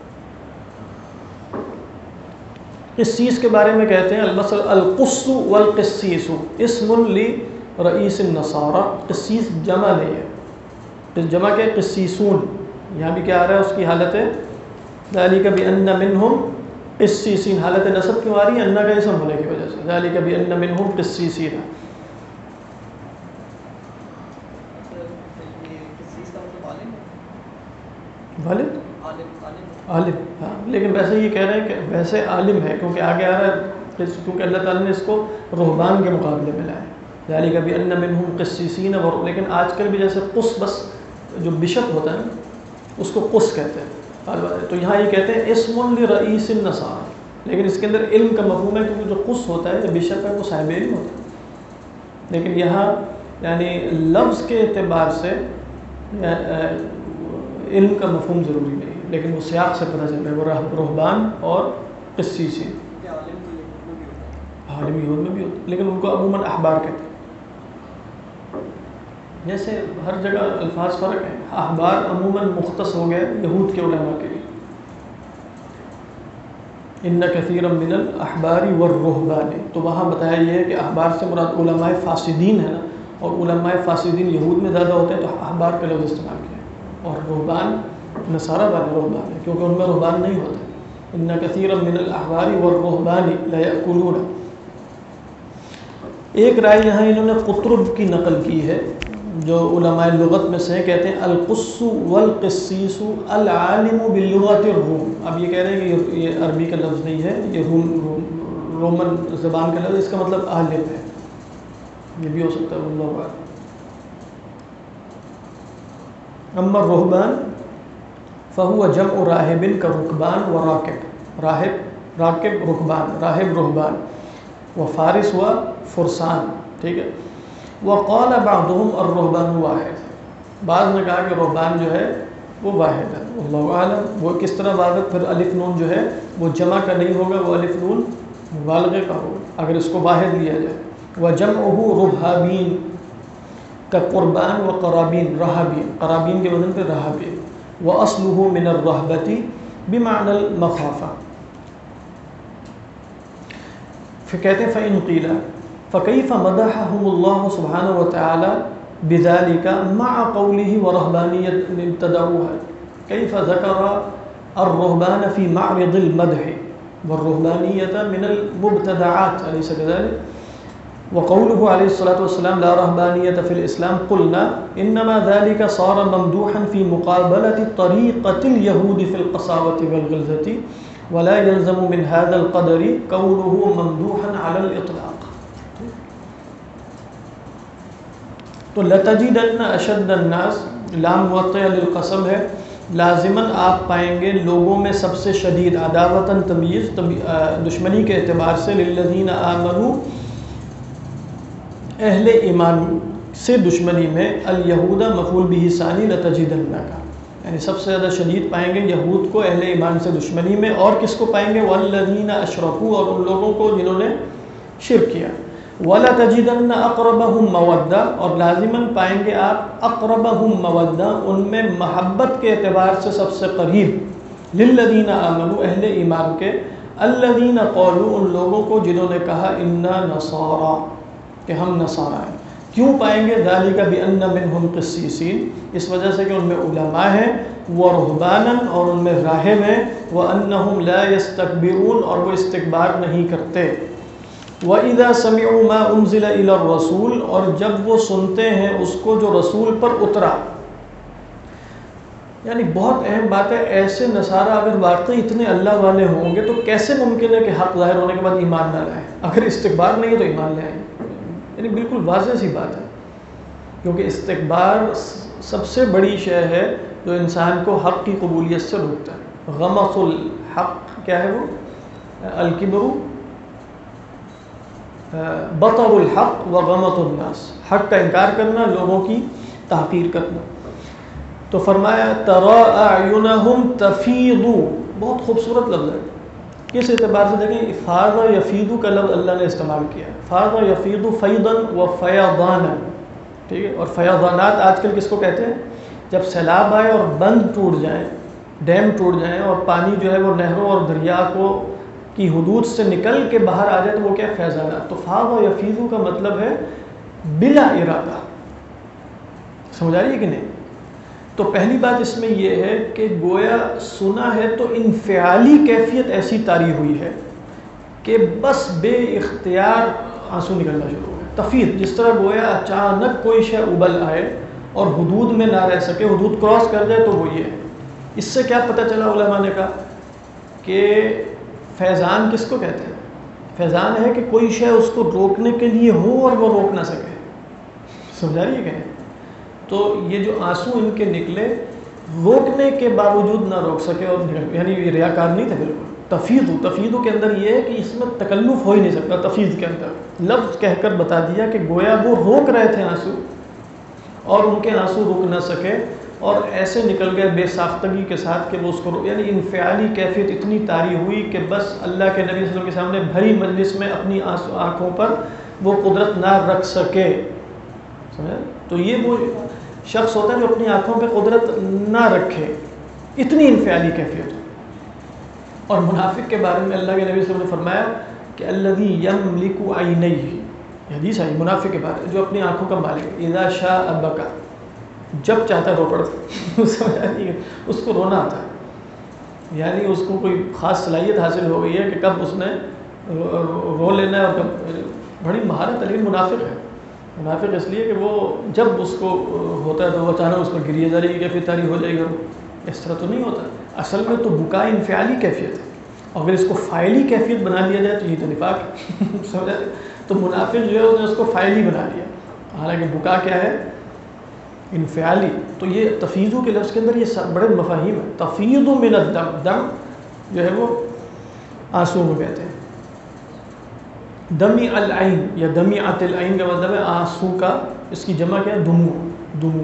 قسیس کے بارے میں کہتے ہیں المثل القص والقسیس اسم لرئیس النصارى. قسیس جمع نہیں ہے، جمع کے قسیسون. یہاں بھی کیا آ رہا ہے، اس کی حالت ہے ذالک بأن منہم قسیسین. حالت نصب کیوں آ رہی ہے؟ انّا کا اسم ہونے کی وجہ سے. ذالک بأن منہم قسیسین. والد عالم، ہاں، لیکن ویسے یہ کہہ رہے ہیں کہ ویسے عالم ہے کیونکہ آگے آ رہا ہے، کیونکہ اللہ تعالیٰ نے اس کو رہبان کے مقابلے میں لایا. ذالک بأن منہم قسیسین. لیکن آج کل بھی جیسے قس، بس جو بشپ ہوتا ہے اس کو قس کہتے ہیں. تو یہاں یہ کہتے ہیں اسم لرئیس النصارى، لیکن اس کے اندر علم کا مفہوم ہے کیونکہ جو قس ہوتا ہے یا بشپ ہے وہ صاحب علم ہوتا ہے. لیکن یہاں یعنی لفظ کے اعتبار سے علم کا مفہوم ضروری نہیں ہے، لیکن وہ سیاق سے پتہ چلتا ہے وہ رہبان اور قسیسی. عالم یہود میں بھی ہوتا ہے لیکن ان کو عموماً احبار کہتے ہیں. جیسے ہر جگہ الفاظ فرق ہیں. احبار عموماً مختص ہو گئے یہود کے علماء کے لیے. ان کثیرا من الاحبار والرہبان. تو وہاں بتایا یہ ہے کہ احبار سے مراد علماء فاسدین ہے نا، اور علماء فاسدین یہود میں زیادہ ہوتے ہیں تو احبار کا لفظ استعمال کیا. اور رہبان نصارہ والے رہبان ہیں کیونکہ ان میں رہبان نہیں ہوتے. ان کثیرا من الاحبار والرہبان لا یأکلون. ایک رائے یہاں انہوں نے قطرب کی نقل کی ہے جو علماء لغت میں سے کہتے ہیں القص والقسیس العالم باللغت الروم. اب یہ کہہ رہے ہیں کہ یہ عربی کا لفظ نہیں ہے، یہ رومن زبان کا لفظ، اس کا مطلب عالم ہے. یہ بھی ہو سکتا ہے، اللہ اعلم. اما الرہبان فهو جمع راہب كركبان وراکب. راکب رکبان، راہب رہبان. وفارس و فرسان. ٹھیک ہے. وقال بعضهم الرهبان واحد. بعض نے کہا کہ رہبان جو ہے وہ واحد ہے، اللہ اعلم. وہ کس طرح واحد؟ پھر الف نون جو ہے وہ جمع کا نہیں ہوگا، وہ الف نون مبالغے کا ہوگا اگر اس کو واحد لیا جائے. وجمعه رہابین كقربان وقرابین. رہابین، قرابین کے وزن پہ رہابین. واصله من الرہبة بمعنى المخافة. پھر کہتے ہیں فإن قیل فكيف مدحهم الله سبحانه وتعالى بذلك مع قوله ورهبانية ابتدعوها كيف ذكر الرهبان في معرض المدح والرهبانية من المبتدعات أليس كذلك؟ وقوله عليه الصلاة والسلام لا رهبانية في الإسلام قلنا إنما ذلك صار ممدوحا في مقابلة طريقة اليهود في القساوة والغلظة ولا يلزم من هذا القدر كونه ممدوحا على الإطلاق. تو لتجدن اشد الناس لام موطئ للقسم ہے، لازماً آپ پائیں گے لوگوں میں سب سے شدید عداوتاً تمیز دشمنی کے اعتبار سے للذین آمنوا اہل ایمان سے دشمنی میں الیہود مفعول بہ ثانی لتجدن کا، یعنی سب سے زیادہ شدید پائیں گے یہود کو اہل ایمان سے دشمنی میں، اور کس کو پائیں گے والذین اشرکوا، اور ان لوگوں کو جنہوں نے شرک کیا، وَلَتَجِدَنَّ أَقْرَبَهُمْ مَوَدَّةً، اور لازماً پائیں گے آپ اقربہم مودہ ان میں محبت کے اعتبار سے سب سے قریب للذین آمنوا اہل ایمان کے الذین قالوا ان لوگوں کو جنہوں نے کہا انا نصارى کہ ہم نصارى ہیں. کیوں پائیں گے ذالک بأن منہم قسیسین، اس وجہ سے کہ ان میں علماء ہیں، ورہبانا اور ان میں راہب ہیں، وانہم لا یستکبرون اور وہ استکبار نہیں کرتے، وَإِذَا سَمِعُوا مَا أُنزِلَ إِلَى الرَّسُولِ اور جب وہ سنتے ہیں اس کو جو رسول پر اترا. یعنی بہت اہم بات ہے، ایسے نصارہ اگر واقعی اتنے اللہ والے ہوں گے تو کیسے ممکن ہے کہ حق ظاہر ہونے کے بعد ایمان نہ لائیں؟ اگر استکبار نہیں ہے تو ایمان لے آئیں، یعنی بالکل واضح سی بات ہے، کیونکہ استکبار سب سے بڑی شے ہے جو انسان کو حق کی قبولیت سے روکتا ہے. غمط الحق کیا ہے وہ؟ الکبر بطر الحق وغمط الناس، حق کا انکار کرنا، لوگوں کی تحقیر کرنا. تو فرمایا ترى اعینہم تفیض، بہت خوبصورت لفظ ہے. کس اعتبار سے دیکھیں، فاض یفیض کا لفظ اللہ نے استعمال کیا ہے، فاض یفیض فیضا وفیضانا، ٹھیک ہے. اور فیضانات آج کل کس کو کہتے ہیں؟ جب سیلاب آئے اور بند ٹوٹ جائیں، ڈیم ٹوٹ جائیں اور پانی جو ہے وہ نہروں اور دریا کو کی حدود سے نکل کے باہر آ جائے تو وہ کیا فیضانات. تو فاض و یفیض کا مطلب ہے بلا ارادہ. سمجھ آ رہی ہے کہ نہیں؟ تو پہلی بات اس میں یہ ہے کہ گویا سنا ہے تو انفعالی کیفیت ایسی طاری ہوئی ہے کہ بس بے اختیار آنسو نکلنا شروع ہو گئے. تفیض جس طرح گویا اچانک کوئی شے ابل آئے اور حدود میں نہ رہ سکے، حدود کراس کر جائے تو وہ یہ ہے. اس سے کیا پتہ چلا علماء نے کہا کہ فیضان کس کو کہتے ہیں؟ فیضان ہے کہ کوئی شے اس کو روکنے کے لیے ہو اور وہ روک نہ سکے. سمجھا رہی ہے کہ نہیں؟ تو یہ جو آنسو ان کے نکلے روکنے کے باوجود نہ روک سکے، اور یعنی یہ ریاکار نہیں تھا بالکل. تفیض کے اندر یہ ہے کہ اس میں تکلف ہو ہی نہیں سکتا. تفیض کے اندر لفظ کہہ کر بتا دیا کہ گویا وہ روک رہے تھے آنسو اور ان کے آنسو رک نہ سکے اور ایسے نکل گئے بے ساختگی کے ساتھ کہ وہ اس کو یعنی انفعالی کیفیت اتنی طاری ہوئی کہ بس اللہ کے نبی صلی اللہ علیہ وسلم کے سامنے بھری مجلس میں اپنی آنکھوں پر وہ قدرت نہ رکھ سکے. سمجھا؟ تو یہ وہ شخص ہوتا ہے جو اپنی آنکھوں پہ قدرت نہ رکھے، اتنی انفعالی کیفیت. اور منافق کے بارے میں اللہ کے نبی صلی اللہ علیہ وسلم نے فرمایا کہ الذی یملک عینیہ، حدیث ہے منافق کے بارے جو اپنی آنکھوں کا مالک ہے، اذا شاء بکا، جب چاہتا ہے رو پڑتا. اس کو رونا آتا ہے، یعنی اس کو کوئی خاص صلاحیت حاصل ہو گئی ہے کہ کب اس نے رو لینا ہے اور کب. بڑی مہارت علی منافق ہے. منافق اس لیے کہ وہ جب اس کو ہوتا ہے تو وہ اچانک اس پر گریے جا رہی ہے کہ طاری ہو جائے گا. اس طرح تو نہیں ہوتا. اصل میں تو بکا انفعالی کیفیت ہے، اگر اس کو فائلی کیفیت بنا دیا جائے تو یہ تو نفاق ہے. سمجھا؟ تو منافق جو ہے اس نے اس کو فائلی بنا دیا، حالانکہ بکا کیا ہے؟ انفعالی. تو یہ تفیض کے لفظ کے اندر یہ بڑے مفاہیم ہیں. تفیض من الدم، دم جو ہے وہ آنسو میں کہتے ہیں. دمی العین یا دمیعۃ العین کا مطلب ہے آنسو کا، اس کی جمع کیا ہے؟ دموع.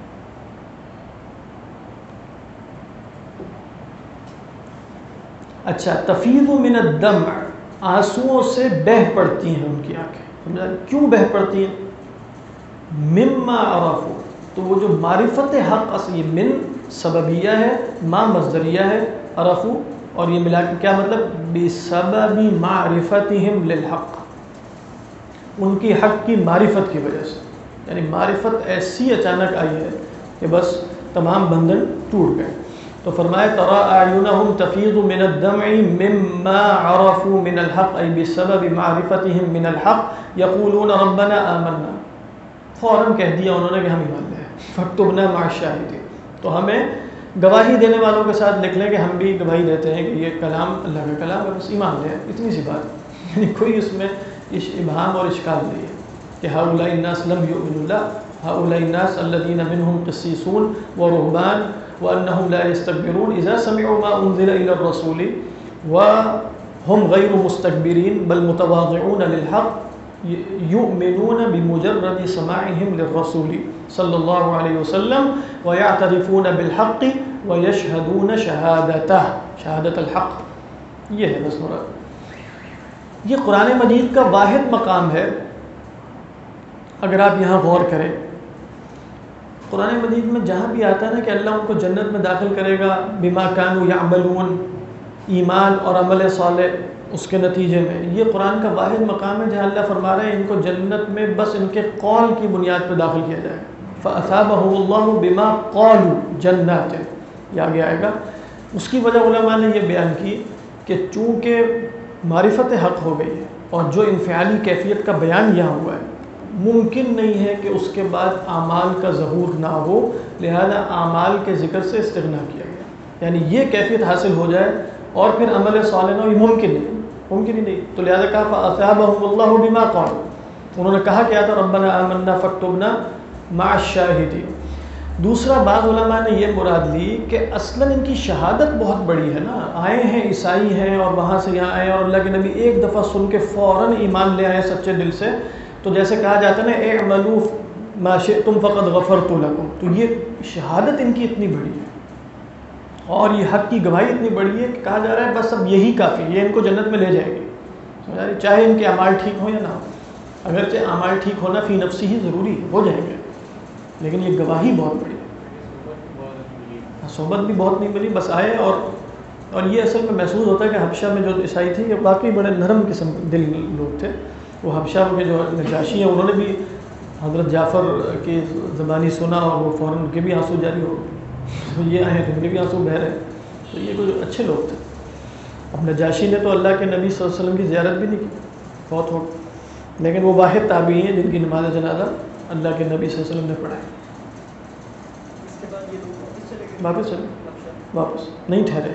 اچھا، تفیض من الدم، آنسوؤں سے بہہ پڑتی ہیں ان کی آنکھیں. سمجھا؟ کیوں بہہ پڑتی ہیں؟ مما عرفوا، تو وہ جو معرفت حق، اصل یہ من سببیہ ہے، ما مصدریہ ہے، عرفوا اور یہ ملا کے کیا مطلب؟ بسبب معرفتہم للحق، ان کی حق کی معرفت کی وجہ سے. یعنی معرفت ایسی اچانک آئی ہے کہ بس تمام بندھن ٹوٹ گئے. تو فرمایا ترى اعینهم تفیض من الدمع مما عرفوا من الحق ای بسبب معرفتهم من الحق یقولون ربنا آمنا. فوراً کہہ دیا انہوں نے کہ ہم ایمان لے آئے. فاکتبنا مع الشاہدین. تو ہمیں گواہی دینے والوں کے ساتھ لکھ لیں کہ ہم بھی گواہی دیتے ہیں کہ یہ کلام اللہ کا کلام ہے, بس ایمان لے آئے. اتنی سی بات, یعنی کوئی اس میں ابہام اور اشکال نہیں ہے کہ هؤلاء الناس لم يؤمنوا. لا, هؤلاء الناس الذين منهم قسيسون ورهبان وأنهم لا يستكبرون إذا سمعوا ما أنزل إلى الرسول وهم غير مستكبرين بل متواضعون للحق يؤمنون بمجرد سماعهم للرسول صلى الله عليه وسلم ويعترفون بالحق ويشهدون شهادة الحق. یہ ہے بس مراد. یہ قرآن مجید کا واحد مقام ہے. اگر آپ یہاں غور کریں, قرآن مجید میں جہاں بھی آتا ہے نا کہ اللہ ان کو جنت میں داخل کرے گا بما کانوا یعملون, ایمان اور عمل صالح اس کے نتیجے میں, یہ قرآن کا واحد مقام ہے جہاں اللہ فرما رہے ہیں ان کو جنت میں بس ان کے قول کی بنیاد پہ داخل کیا جائے. فَأَثَابَهُمُ اللَّهُ بِمَا قَالُوا جَنَّاتٍ, یہ آگے آئے گا. اس کی وجہ علماء نے یہ بیان کی کہ چونکہ معرفت حق ہو گئی ہے اور جو انفعالی کیفیت کا بیان یہاں ہوا ہے, ممکن نہیں ہے کہ اس کے بعد اعمال کا ظہور نہ ہو, لہذا اعمال کے ذکر سے استغنا کیا گیا. یعنی یہ کیفیت حاصل ہو جائے اور پھر عمل صالح نہ ہو, یہ ممکن ہی نہیں. تو لہذا کہا فَأَثَابَهُمُ اللَّهُ بِمَا قَالُوا. انہوں نے کہا کیا تھا, ربنا آمنا فاکتبنا مع الشاہدین. دوسرا بعض علماء نے یہ مراد لی کہ اصلاً ان کی شہادت بہت بڑی ہے نا. آئے ہیں, عیسائی ہیں اور وہاں سے یہاں آئے اور اللہ کے نبی ایک دفعہ سن کے فوراً ایمان لے آئے سچے دل سے. تو جیسے کہا جاتا ہے نا اعملوا ما شئتم فقد غفرت لکم. تو یہ شہادت ان کی اتنی بڑی ہے اور یہ حق کی گواہی اتنی بڑی ہے کہ کہا جا رہا ہے بس اب یہی کافی, یہ ان کو جنت میں لے جائے گی. سمجھا رہی, چاہے ان کے اعمال ٹھیک ہوں یا نہ ہو. اگرچہ اعمال ٹھیک ہونا فی نفسی ہی ضروری ہو جائیں گے, لیکن یہ گواہی بہت بڑی ہے. صحبت بھی بہت نہیں ملی, بس آئے اور یہ اصل میں محسوس ہوتا ہے کہ حبشہ میں جو عیسائی تھے یہ واقعی بڑے نرم قسم دل لوگ تھے. وہ حبشہ کے جو نجاشی ہیں انہوں نے بھی حضرت جعفر کی زبانی سنا اور وہ فوراً ان کے بھی آنسو جاری ہو گئے. یہ آئے تو ان کے بھی آنسو بہہ رہے. تو یہ کوئی اچھے لوگ تھے. اب نجاشی نے تو اللہ کے نبی صلی اللہ علیہ وسلم کی زیارت بھی نہیں کی, بہت ہو, لیکن وہ واحد تابعی ہیں جن کی نماز جنازہ اللہ کے نبی صلی اللہ علیہ وسلم نے پڑھائی. واپس چلے, واپس نہیں ٹھہرے.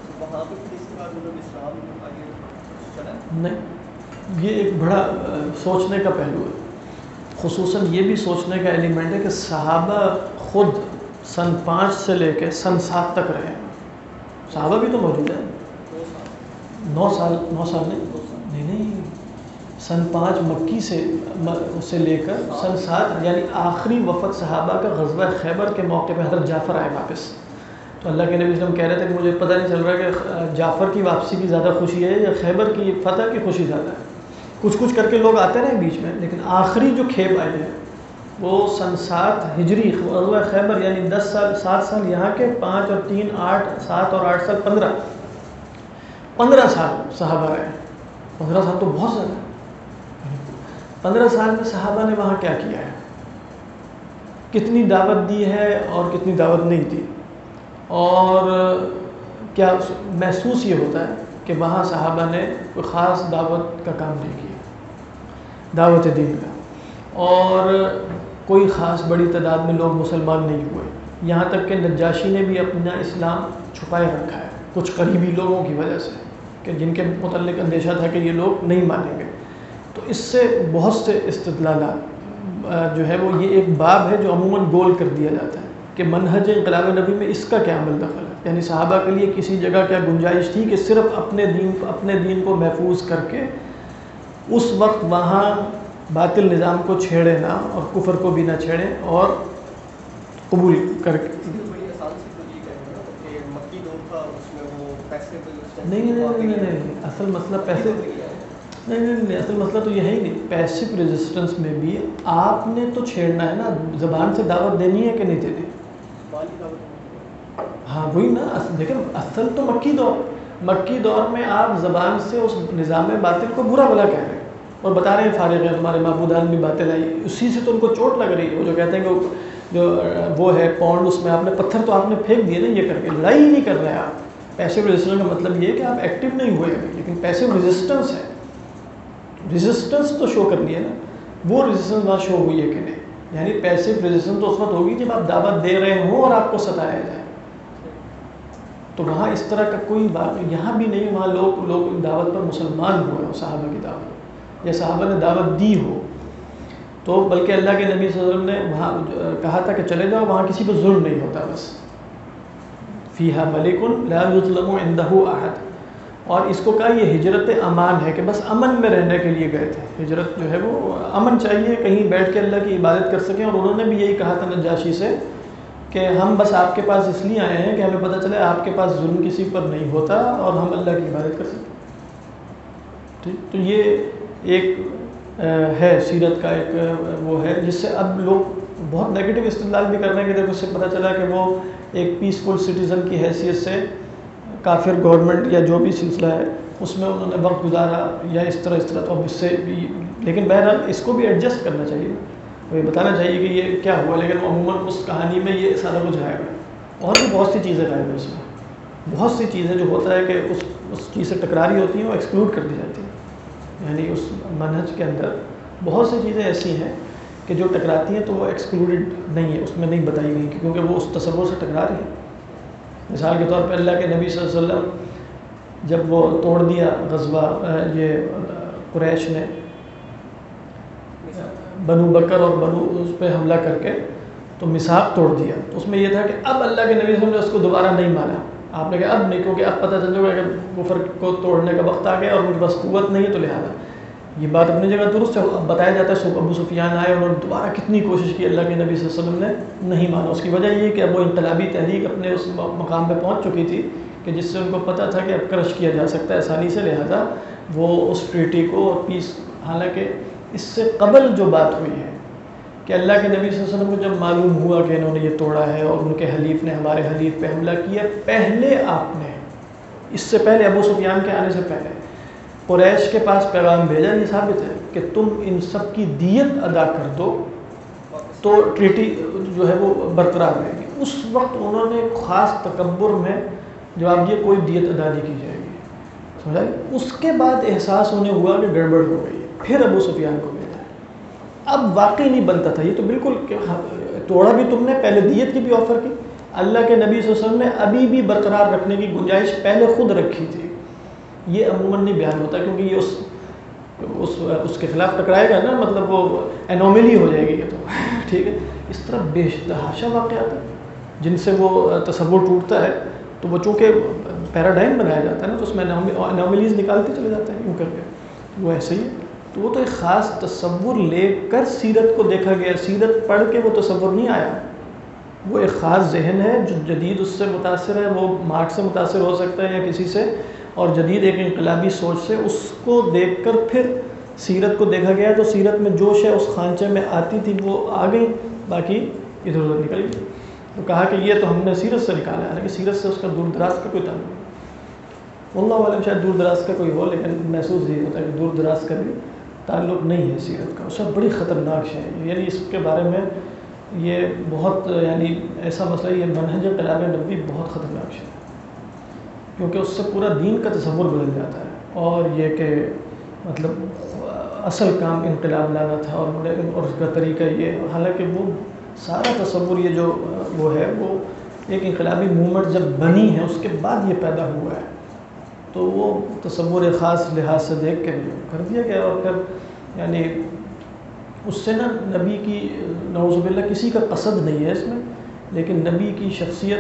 نہیں, یہ ایک بڑا سوچنے کا پہلو ہے. خصوصاً یہ بھی سوچنے کا ایلیمنٹ ہے کہ صحابہ خود سن 5 سے لے کے سن 7 تک رہے. صحابہ بھی تو موجود ہیں. 9 سال نہیں, سن 5 مکی سے لے کر سن 7, یعنی آخری وفد صحابہ کا غزوہ خیبر کے موقع پہ حضرت جعفر آئے واپس. تو اللہ کے نبی صلی اللہ علیہ وسلم کہہ رہے تھے کہ مجھے پتہ نہیں چل رہا کہ جعفر کی واپسی کی زیادہ خوشی ہے یا خیبر کی فتح کی خوشی زیادہ ہے. کچھ کر کے لوگ آتے رہے بیچ میں, لیکن آخری جو کھیپ آئے ہیں وہ سن 7 ہجری غزوہ خیبر, یعنی 10 سال 7 سال یہاں کے, 5 اور 3 8 7 اور 8 سال 15 سال صحابہ رہے. 15 سال تو بہت زیادہ ہے. 15 سال میں صحابہ نے وہاں کیا کیا ہے, کتنی دعوت دی ہے اور کتنی دعوت نہیں دی, اور کیا محسوس یہ ہوتا ہے کہ وہاں صحابہ نے کوئی خاص دعوت کا کام نہیں کیا, دعوت دین کا, اور کوئی خاص بڑی تعداد میں لوگ مسلمان نہیں ہوئے. یہاں تک کہ نجاشی نے بھی اپنا اسلام چھپائے رکھا ہے کچھ قریبی لوگوں کی وجہ سے, کہ جن کے متعلق اندیشہ تھا کہ یہ لوگ نہیں مانیں گے. تو اس سے بہت سے استدلالات جو ہے وہ, یہ ایک باب ہے جو عموماً گول کر دیا جاتا ہے کہ منہج انقلاب نبی میں اس کا کیا عمل دخل ہے. یعنی صحابہ کے لیے کسی جگہ کیا گنجائش تھی کہ صرف اپنے دین کو محفوظ کر کے اس وقت وہاں باطل نظام کو چھیڑے نہ اور کفر کو بھی نہ چھیڑیں اور قبول کر کے. نہیں, اصل مسئلہ پیسے نہیں, اصل مسئلہ تو یہ ہے ہی نہیں. پیسو ریزسٹنس میں بھی آپ نے تو چھیڑنا ہے نا, زبان سے دعوت دینی ہے کہ نہیں دینی. ہاں وہی نا, دیکھیں اصل تو مکی دور میں آپ زبان سے اس نظام باطل کو برا بھلا کہہ رہے ہیں, اور بتا رہے ہیں فارغ ہیں ہمارے معبودان بھی باطل آئی، اسی سے تو ان کو چوٹ لگ رہی ہے. وہ جو کہتے ہیں کہ جو وہ ہے پونڈ، اس میں آپ نے پتھر تو آپ نے پھینک دیے نا یہ کر کے، لڑائی ہی نہیں کر رہے آپ. پیسیو ریزسٹنس کا مطلب یہ ہے کہ آپ ایکٹیو نہیں ہوئے ابھی، لیکن پیسیو ریزسٹنس ہے، ریزسٹنس تو شو کرنی ہے نا. وہ ریزسٹنس وہاں شو ہوئی ہے کہ نہیں؟ یعنی پیسیو ریزسٹنس تو اس وقت ہوگی جب آپ دعوت دے رہے ہوں اور آپ کو ستایا جائے. تو وہاں اس طرح کا کوئی بات یہاں بھی نہیں. وہاں لوگ دعوت پر مسلمان ہوئے ہو، صحابہ کی دعوت یا صحابہ نے دعوت دی ہو. تو بلکہ اللہ کے نبی صلی اللہ علیہ وسلم نے وہاں کہا تھا کہ چلے جاؤ، وہاں کسی پہ ظلم نہیں ہوتا. بس فیہا ملک لا یظلم عندہ احد. اور اس کو کہا یہ ہجرت امان ہے کہ بس امن میں رہنے کے لیے گئے تھے. ہجرت جو ہے وہ امن چاہیے، کہیں بیٹھ کے اللہ کی عبادت کر سکیں. اور انہوں نے بھی یہی کہا تھا نجاشی سے کہ ہم بس آپ کے پاس اس لیے آئے ہیں کہ ہمیں پتہ چلے آپ کے پاس ظلم کسی پر نہیں ہوتا اور ہم اللہ کی عبادت کر سکتے. ٹھیک، تو یہ ایک ہے سیرت کا ایک وہ ہے جس سے اب لوگ بہت نیگیٹو استدلال بھی کر رہے ہیں کہ دیکھو اس سے پتہ چلا کہ وہ ایک پیسفل سٹیزن کی حیثیت سے کافر گورنمنٹ یا جو بھی سلسلہ ہے اس میں انہوں نے وقت گزارا یا اس طرح. تو اب اس سے بھی، لیکن بہرحال اس کو بھی ایڈجسٹ کرنا چاہیے، یہ بتانا چاہیے کہ یہ کیا ہوا. لیکن عموماً اس کہانی میں یہ سارا کچھ آئے گا. اور بھی بہت سی چیزیں غائب ہیں اس میں، بہت سی چیزیں جو ہوتا ہے کہ اس چیز سے ٹکراری ہوتی ہیں وہ ایکسکلوڈ کر دی جاتی ہیں. یعنی اس منہج کے اندر بہت سی چیزیں ایسی ہیں کہ جو ٹکراتی ہیں تو وہ ایکسکلوڈڈ نہیں ہے، اس میں نہیں بتائی گئی کیونکہ وہ اس تصور سے ٹکرا رہی ہے. مثال کے طور پہ اللہ کے نبی صلی اللہ علیہ وسلم جب وہ توڑ دیا غزوہ یہ قریش نے بنو بکر اور بنو اس پہ حملہ کر کے تو میثاق توڑ دیا، تو اس میں یہ تھا کہ اب اللہ کے نبی صلی اللہ علیہ وسلم نے اس کو دوبارہ نہیں مانا. آپ نے کہا اب نہیں، کیونکہ اب پتہ چل جائے گا کہ کفر کو توڑنے کا وقت آ گیا اور ان کے پاس قوت نہیں ہے. تو لہٰذا یہ بات اپنی جگہ درست ہے. اب بتایا جاتا ہے ابو سفیان آئے اور انہوں نے دوبارہ کتنی کوشش کی، اللہ کے نبی صلی اللہ علیہ وسلم نے نہیں مانا. اس کی وجہ یہ کہ اب وہ انقلابی تحریک اپنے اس مقام پہ پہنچ چکی تھی کہ جس سے ان کو پتہ تھا کہ اب کرش کیا جا سکتا ہے آسانی سے. لہٰذا وہ اس ٹریٹی کو اور پیس، حالانکہ اس سے قبل جو بات ہوئی ہے کہ اللہ کے نبی صلی اللہ علیہ وسلم کو جب معلوم ہوا کہ انہوں نے یہ توڑا ہے اور ان کے حلیف نے ہمارے حلیف پہ حملہ کیا، پہلے آپ نے، اس سے پہلے ابو سفیان کے آنے سے پہلے قریش کے پاس پیغام بھیجا. یہ ثابت ہے کہ تم ان سب کی دیت ادا کر دو تو ٹریٹی جو ہے وہ برقرار رہے گی. اس وقت انہوں نے خاص تکبر میں جواب دیا کوئی دیت ادا نہیں کی جائے گی. سمجھا؟ اس کے بعد احساس انہیں ہوا کہ گڑبڑ ہو گئی، پھر ابو سفیان کو بھیجا. اب واقعی نہیں بنتا تھا یہ تو بالکل، توڑا بھی تم نے، پہلے دیت کی بھی آفر کی. اللہ کے نبی صلی اللہ علیہ وسلم نے ابھی بھی برقرار رکھنے کی گنجائش پہلے خود رکھی تھی. یہ عموماً نہیں بیان ہوتا کیونکہ یہ اس کے خلاف ٹکرائے گا نا، مطلب وہ انوملی ہو جائے گی یہ تو. ٹھیک ہے، اس طرح بے تحاشا واقعات ہیں جن سے وہ تصور ٹوٹتا ہے. تو وہ چونکہ پیراڈائم بنایا جاتا ہے نا، تو اس میں انوملیز نکالتے چلے جاتے ہیں یوں کر کے. وہ ایسے ہی، تو وہ تو ایک خاص تصور لے کر سیرت کو دیکھا گیا. سیرت پڑھ کے وہ تصور نہیں آیا، وہ ایک خاص ذہن ہے جو جدید اس سے متاثر ہے. وہ مارکس سے متاثر ہو سکتا ہے یا کسی سے، اور جدید ایک انقلابی سوچ سے. اس کو دیکھ کر پھر سیرت کو دیکھا گیا تو سیرت میں جو شے اس خانچے میں آتی تھی وہ آ گئی، باقی ادھر ادھر نکل گئی. تو کہا کہ یہ تو ہم نے سیرت سے نکالا ہے، حالانکہ سیرت سے اس کا دور دراز کا کوئی تعلق نہیں. واللہ عالم شاید دور دراز کا کوئی ہو، لیکن محسوس یہ ہوتا ہے کہ دور دراز کا بھی تعلق نہیں ہے سیرت کا. سب بڑی خطرناک شے ہے، یعنی اس کے بارے میں یہ بہت، یعنی ایسا مسئلہ، یہ منہج انقلاب نبوی بہت خطرناک شے ہے کیونکہ اس سے پورا دین کا تصور بدل جاتا ہے. اور یہ کہ مطلب اصل کام انقلاب لانا تھا اور اس کا طریقہ یہ، حالانکہ وہ سارا تصور یہ جو وہ ہے وہ ایک انقلابی موومنٹ جب بنی ہے اس کے بعد یہ پیدا ہوا ہے. تو وہ تصور خاص لحاظ سے دیکھ کے کر دیا گیا. اور پھر یعنی اس سے نا نبی کی، نعوذ باللہ، کسی کا قصد نہیں ہے اس میں، لیکن نبی کی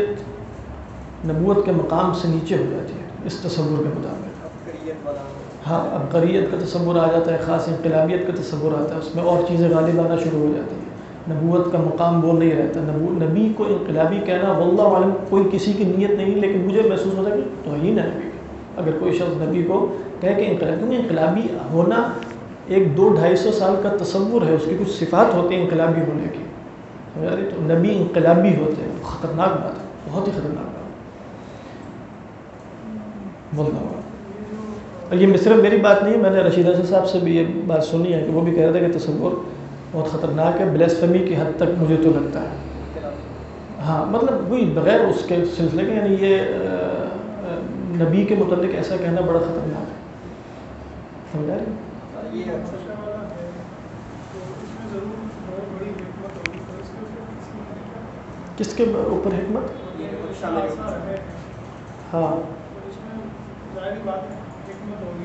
شخصیت نبوت کے مقام سے نیچے ہو جاتی ہے اس تصور کے مطابق. ہاں، عبقریت کا تصور آ جاتا ہے، خاص انقلابیت کا تصور آتا ہے، اس میں اور چیزیں غالب آنا شروع ہو جاتی ہیں. نبوت کا مقام وہ نہیں رہتا. نبی کو انقلابی کہنا واللہ عالم کوئی کسی کی نیت نہیں، لیکن مجھے محسوس ہوتا ہے کہ توہین ہے نبی. اگر کوئی شخص نبی کو کہے کہ انقلابی ہونا ایک 200-250 سال کا تصور ہے، اس کی کچھ صفات ہوتی ہیں انقلابی ہونے کی. تو نبی انقلابی ہوتے ہیں، خطرناک بات ہے، بہت ہی خطرناک بات ہے. واللہ اور یہ صرف میری بات نہیں ہے، میں نے رشید حسن صاحب سے بھی یہ بات سنی ہے کہ وہ بھی کہہ رہے تھے کہ تصور بہت خطرناک ہے، بلیسفیمی کی حد تک مجھے تو لگتا ہے. ہاں مطلب وہی بغیر اس کے سلسلے کے، یعنی یہ نبی کے متعلق ایسا کہنا بڑا خطرناک ہے. سمجھا رہے؟ یہ اچھا والا ہے تو اس میں ضرور بہت بڑی حکمت ہوگی، تو اس کے اوپر کس کے اوپر حکمت؟ ہے. ہاں تو اس میں ظاہر بات ہے حکمت ہوگی.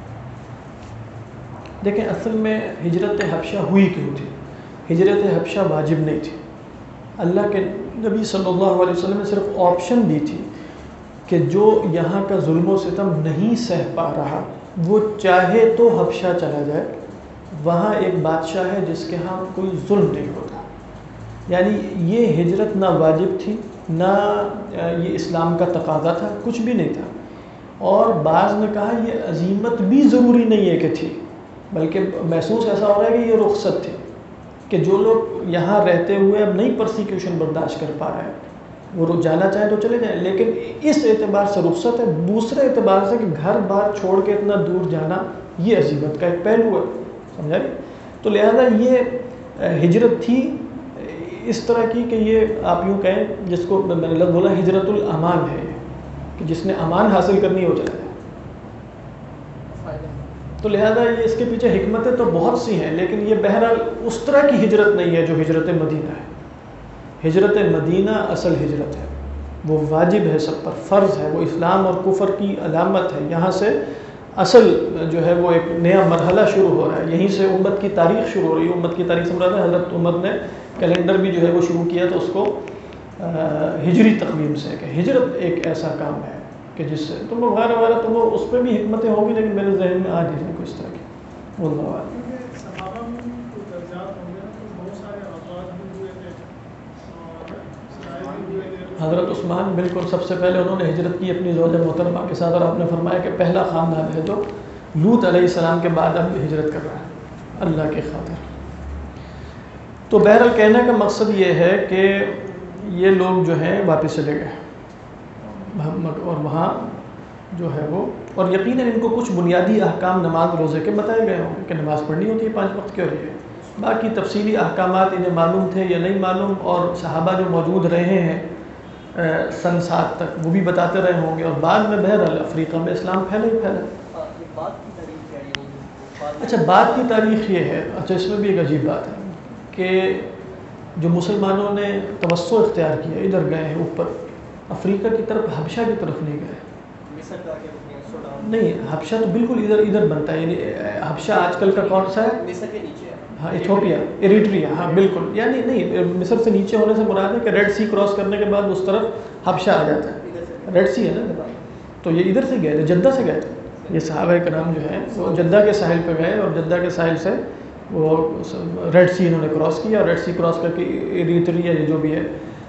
دیکھیں اصل میں ہجرت حبشہ ہوئی کیوں تھی؟ ہجرت حبشہ واجب نہیں تھی. اللہ کے نبی صلی اللہ علیہ وسلم نے صرف آپشن دی تھی کہ جو یہاں کا ظلم و ستم نہیں سہ پا رہا وہ چاہے تو حبشہ چلا جائے، وہاں ایک بادشاہ ہے جس کے ہاں کوئی ظلم نہیں ہوتا. یعنی یہ ہجرت نہ واجب تھی نہ یہ اسلام کا تقاضا تھا، کچھ بھی نہیں تھا. اور بعض نے کہا یہ عزیمت بھی ضروری نہیں ہے کہ تھی، بلکہ محسوس ایسا ہو رہا ہے کہ یہ رخصت تھی کہ جو لوگ یہاں رہتے ہوئے اب نئی پرسیکیوشن برداشت کر پا رہے ہیں وہ جانا چاہیں تو چلے جائیں. لیکن اس اعتبار سے رخصت ہے. دوسرے اعتبار سے کہ گھر بار چھوڑ کے اتنا دور جانا یہ عزیمت کا ایک پہلو ہے. سمجھا رہی؟ تو لہذا یہ ہجرت تھی اس طرح کی کہ یہ آپ یوں کہیں جس کو میں نے لفظ بولا ہجرت الامان ہے، کہ جس نے امان حاصل کرنی ہو چلا جائے. تو لہذا یہ اس کے پیچھے حکمتیں تو بہت سی ہیں، لیکن یہ بہرحال اس طرح کی ہجرت نہیں ہے جو ہجرت مدینہ ہے. ہجرت مدینہ اصل ہجرت ہے، وہ واجب ہے، سب پر فرض ہے، وہ اسلام اور کفر کی علامت ہے. یہاں سے اصل جو ہے وہ ایک نیا مرحلہ شروع ہو رہا ہے، یہیں سے امت کی تاریخ شروع ہو رہی ہے. امت کی تاریخ سے مراد ہے حضرت عمر نے کیلنڈر بھی جو ہے وہ شروع کیا تو اس کو ہجری تقویم سے، کہ ہجرت ایک ایسا کام ہے کہ جس سے تو وہ وغیرہ وغیرہ تو وہ اس پہ بھی حکمتیں ہوں گی، لیکن میرے ذہن میں آ نہیں رہی کوئی اس طرح کی. واللہ اعلم. کیونکہ صحابہ میں کوئی درجات ہوں گے تو بہت سارے افراد بھی ہوئے تھے اور صحابہ بھی ہوئے تھے. حضرت عثمان بالکل سب سے پہلے انہوں نے ہجرت کی اپنی زوجہ محترمہ کے ساتھ، اور آپ نے فرمایا کہ پہلا خاندان ہے جو لوط علیہ السلام کے بعد اب ہجرت کر رہا ہے اللہ کے خاطر. تو بہرحال کہنے کا مقصد یہ ہے کہ یہ لوگ جو ہیں واپس چلے گئے اور وہاں جو ہے وہ، اور یقیناً ان کو کچھ بنیادی احکام نماز روزے کے بتائے گئے ہوں کہ نماز پڑھنی ہوتی ہے 5 وقت کے، اور یہ باقی تفصیلی احکامات انہیں معلوم تھے یا نہیں معلوم، اور صحابہ جو موجود رہے ہیں سن 7 تک وہ بھی بتاتے رہے ہوں گے. اور بعد میں بہرحال افریقہ میں اسلام پھیلا ہی پھیلا. اچھا بات کی تاریخ یہ ہے، اچھا اس میں بھی ایک عجیب بات ہے کہ جو مسلمانوں نے توسع اختیار کیا ادھر گئے ہیں اوپر افریقہ کی طرف، حبشہ کی طرف نہیں گئے. نہیں حبشہ تو بالکل ادھر بنتا ہے، یعنی حبشہ آج کل کا کون سا ہے؟ مصر کے نیچے ہے. ہاں ایتھوپیا، ایریٹریا، ہاں بالکل. یعنی نہیں مصر سے نیچے ہونے سے مراد ہے کہ ریڈ سی کراس کرنے کے بعد اس طرف حبشہ آ جاتا ہے. ریڈ سی ہے نا، تو یہ ادھر سے گئے تھے، جدہ سے گئے تھے. یہ صحابہ کرام جو ہیں وہ جدہ کے ساحل پہ گئے اور جدہ کے ساحل سے وہ ریڈ سی انہوں نے کراس کیا، اور ریڈ سی کراس کر کے ایریٹریا یہ جو بھی ہے